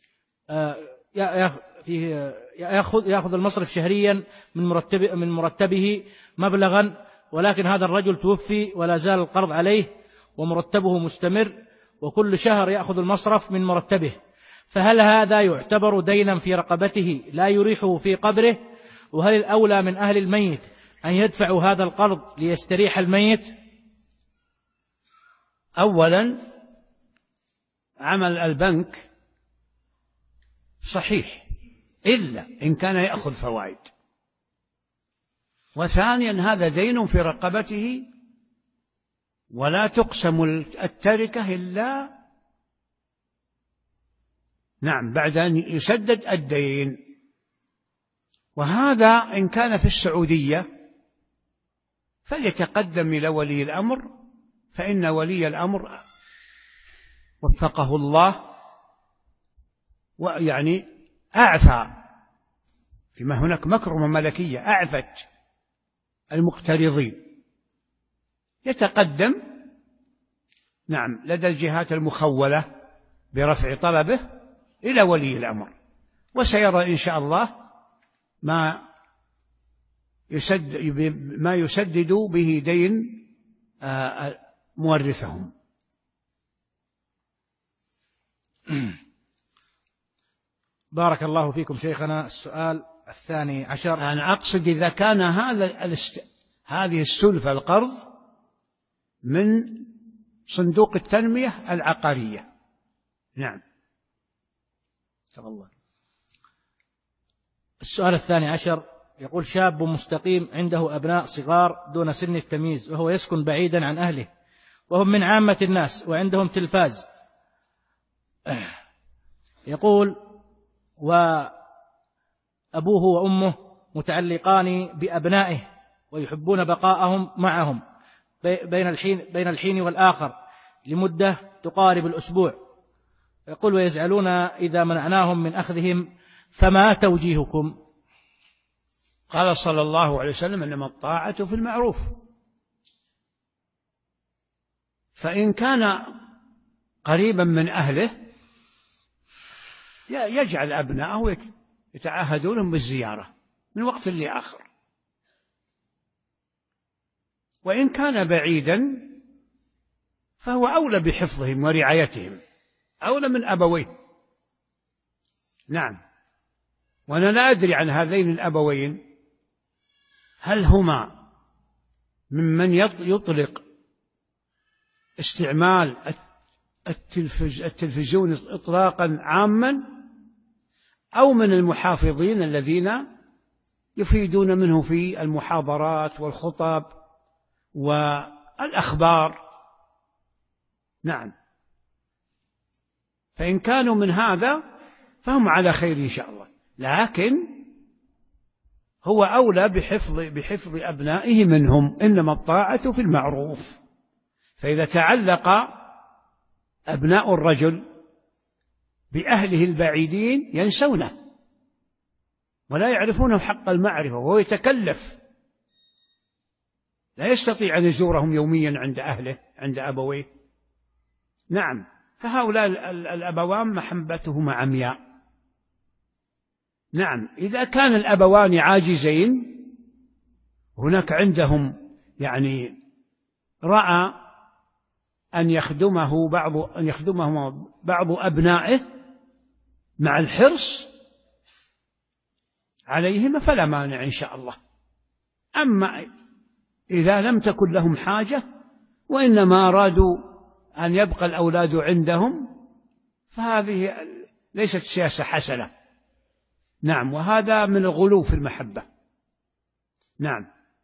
S4: يأخذ يأخذ المصرف شهريا من مرتب من مرتبه مبلغا، ولكن هذا الرجل توفي ولا زال القرض عليه ومرتبه مستمر، وكل شهر يأخذ المصرف من مرتبه، فهل هذا يعتبر دينا في رقبته لا يريحه في قبره؟ وهل الأولى من أهل الميت أن يدفعوا هذا القرض ليستريح الميت؟
S2: أولا عمل البنك صحيح إلا إن كان يأخذ فوائد، وثانيا هذا دين في رقبته ولا تقسم التركة إلا نعم بعد أن يسدد الدين. وهذا إن كان في السعودية فليتقدم إلى ولي الأمر، فإن ولي الأمر وفقه الله ويعني أعفى، فيما هناك مكرمة ملكية أعفت المقترضين، يتقدم نعم لدى الجهات المخولة برفع طلبه إلى ولي الأمر، وسيرى إن شاء الله ما يسدد ما يسدد به دين مورثهم.
S4: بارك الله فيكم شيخنا. السؤال الثاني عشر،
S2: أنا أقصد إذا كان هذا الاست... هذه السلفة القرض من صندوق التنمية العقارية. نعم تفضل.
S4: السؤال الثاني عشر يقول: شاب مستقيم عنده أبناء صغار دون سن التمييز، وهو يسكن بعيدا عن أهله وهم من عامة الناس وعندهم تلفاز. يقول: وأبوه وأمه متعلقان بأبنائه ويحبون بقاءهم معهم بين الحين, بين الحين والآخر لمدة تقارب الأسبوع. يقول: ويزعلون إذا منعناهم من أخذهم، فما توجيهكم؟
S2: قال صلى الله عليه وسلم: إنما الطاعة في المعروف. فإن كان قريبا من أهله يجعل أبناءه يتعاهدونهم بالزيارة من وقت لآخر، وإن كان بعيدا فهو أولى بحفظهم ورعايتهم، أولى من أبويه. نعم. وأنا لا أدري عن هذين الأبوين هل هما ممن يطلق استعمال التلفزيون إطلاقا عاما، أو من المحافظين الذين يفيدون منه في المحاضرات والخطب والأخبار. نعم. فإن كانوا من هذا فهم على خير إن شاء الله، لكن هو أولى بحفظ, بحفظ أبنائه منهم. إنما الطاعة في المعروف. فإذا تعلق أبناء الرجل بأهله البعيدين ينسونه ولا يعرفونه حق المعرفة، وهو يتكلف، لا يستطيع أن يزورهم يوميا عند أهله عند أبويه. نعم. فهؤلاء الأبوان محبتهما عمياء. نعم. إذا كان الأبوان عاجزين، هناك عندهم يعني رأى أن يخدمه بعض أن يخدمه بعض أبنائه مع الحرص عليهما فلا مانع إن شاء الله. أما إذا لم تكن لهم حاجة وإنما أرادوا أن يبقى الأولاد عندهم، فهذه ليست سياسة حسنة. نعم. وهذا من الغلو في المحبة. نعم.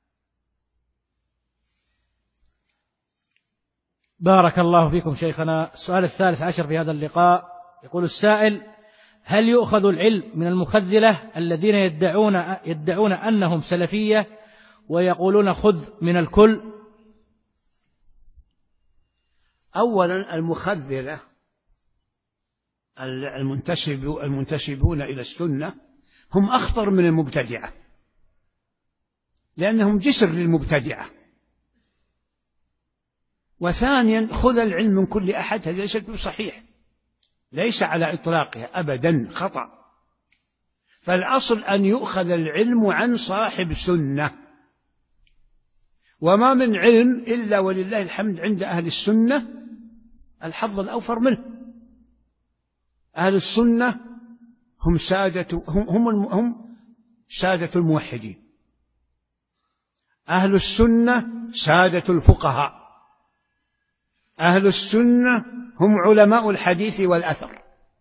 S4: بارك الله فيكم شيخنا. السؤال الثالث عشر في هذا اللقاء يقول السائل: هل يؤخذ العلم من المخذلة الذين يدعون, يدعون أنهم سلفية ويقولون خذ من الكل؟
S2: أولا المخذلة المنتسب المنتسبون إلى السنة هم أخطر من المبتدعة، لأنهم جسر للمبتدعة. وثانيا خذ العلم من كل أحد، هذا ليس صحيح، ليس على إطلاقها أبدا، خطأ. فالأصل أن يؤخذ العلم عن صاحب سنة، وما من علم إلا ولله الحمد عند أهل السنة الحظ الأوفر منه. أهل السنة هم سادة هم, هم, هم سادة الموحدين، أهل السنة سادة الفقهاء، أهل السنة هم علماء الحديث والأثر.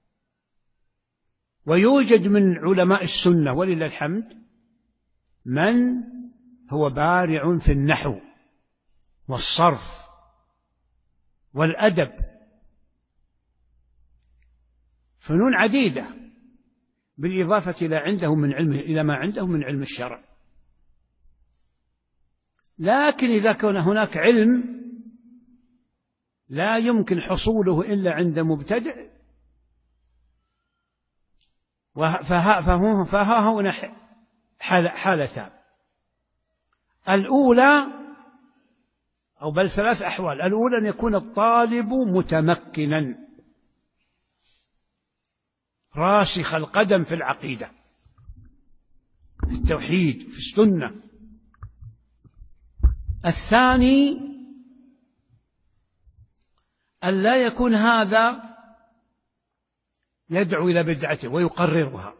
S2: ويوجد من علماء السنة ولله الحمد من هو بارع في النحو والصرف والأدب، فنون عديدة، بالإضافة إلى عنده من علم إلى ما عنده من علم الشرع. لكن إذا كان هناك علم لا يمكن حصوله إلا عند مبتدئ، فها, فها هنا حالتان: الأولى أو بل ثلاث أحوال. الأولى أن يكون الطالب متمكنا راسخ القدم في العقيدة، في التوحيد، في السنة. الثاني أن لا يكون هذا يدعو إلى بدعته ويقررها،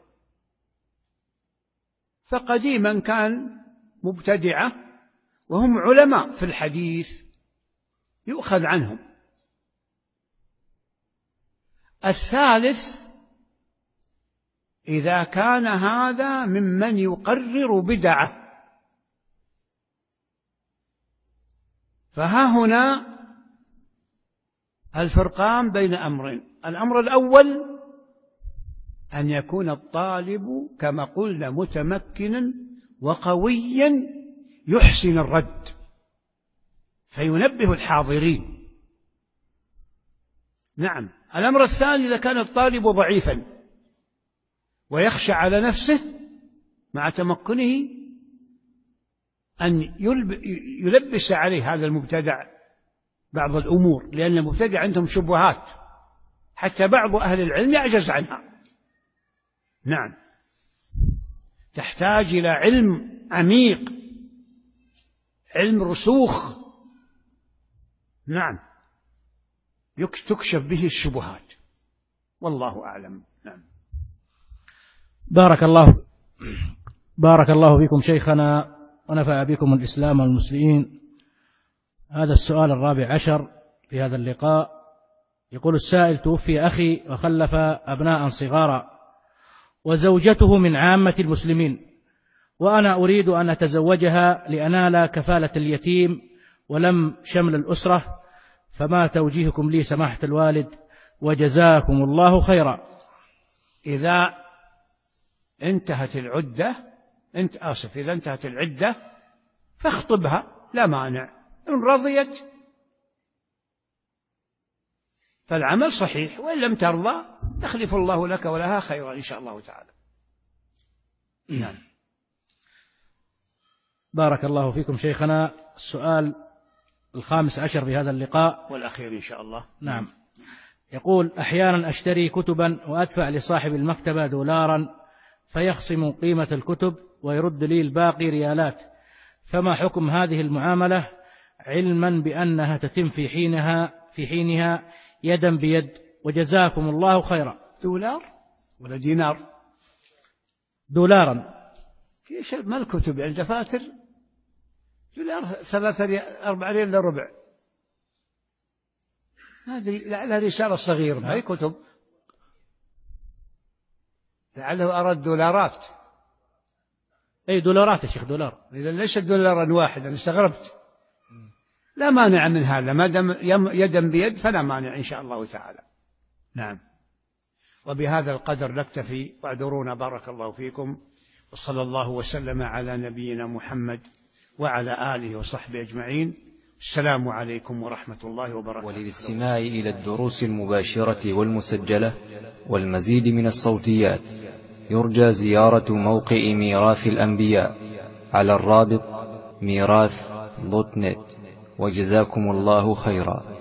S2: فقديما كان مبتدعة وهم علماء في الحديث يؤخذ عنهم. الثالث إذا كان هذا ممن يقرر بدعة، فها هنا الفرقان بين أمرين: الأمر الأول أن يكون الطالب كما قلنا متمكنا وقويا يحسن الرد فينبه الحاضرين. نعم. الأمر الثاني إذا كان الطالب ضعيفا ويخشى على نفسه مع تمكنه أن يلبس عليه هذا المبتدع بعض الأمور، لأن المبتدع عندهم شبهات حتى بعض أهل العلم يعجز عنها. نعم، تحتاج إلى علم عميق، علم رسوخ، نعم، تكشف به الشبهات، والله أعلم. نعم.
S4: بارك الله بارك الله فيكم شيخنا ونفع بكم الإسلام والمسلمين. هذا السؤال الرابع عشر في هذا اللقاء. يقول السائل: توفي أخي وخلف أبناء صغارا وزوجته من عامة المسلمين، وأنا أريد أن أتزوجها لأنال كفالة اليتيم ولم شمل الأسرة، فما توجيهكم لي سماحة الوالد وجزاكم الله خيرا؟
S2: إذا انتهت العدة انت آسف إذا انتهت العدة فاخطبها لا مانع، إن رضيت فالعمل صحيح، وإن لم ترضى يخلف الله لك ولها خيرا إن شاء الله تعالى. نعم.
S4: بارك الله فيكم شيخنا. السؤال الخامس عشر في هذا اللقاء
S2: والأخير إن شاء الله.
S4: نعم. يقول: أحيانا أشتري كتبا وأدفع لصاحب المكتبة دولارا فيخصم قيمة الكتب ويرد لي الباقي ريالات، فما حكم هذه المعاملة علما بأنها تتم في حينها في حينها يدا بيد؟ وجزاكم الله خيرا.
S2: دولار ولا دينار؟
S4: دولارا.
S2: كيش ما الكتب يعني دفاتر؟ دولار ثلاثة أربعة ريال إلا ربع، هذه لعلها رسالة صغيرة ما هي كتب، لعله أراد دولارات.
S4: أي دولارات يا شيخ، دولار.
S2: إذا ليس دولارا واحدا، أنا استغربت. لا مانع من هذا، ما دام يدا بيد فلا مانع إن شاء الله تعالى. نعم. وبهذا القدر نكتفي، واعذرونا بارك الله فيكم، وصلى الله وسلم على نبينا محمد وعلى آله وصحبه أجمعين. السلام عليكم ورحمة الله وبركاته.
S1: وللاستماع إلى الدروس المباشرة والمسجلة والمزيد من الصوتيات يرجى زيارة موقع ميراث الأنبياء على الرابط ميراث دوت نت. وجزاكم الله خيرا.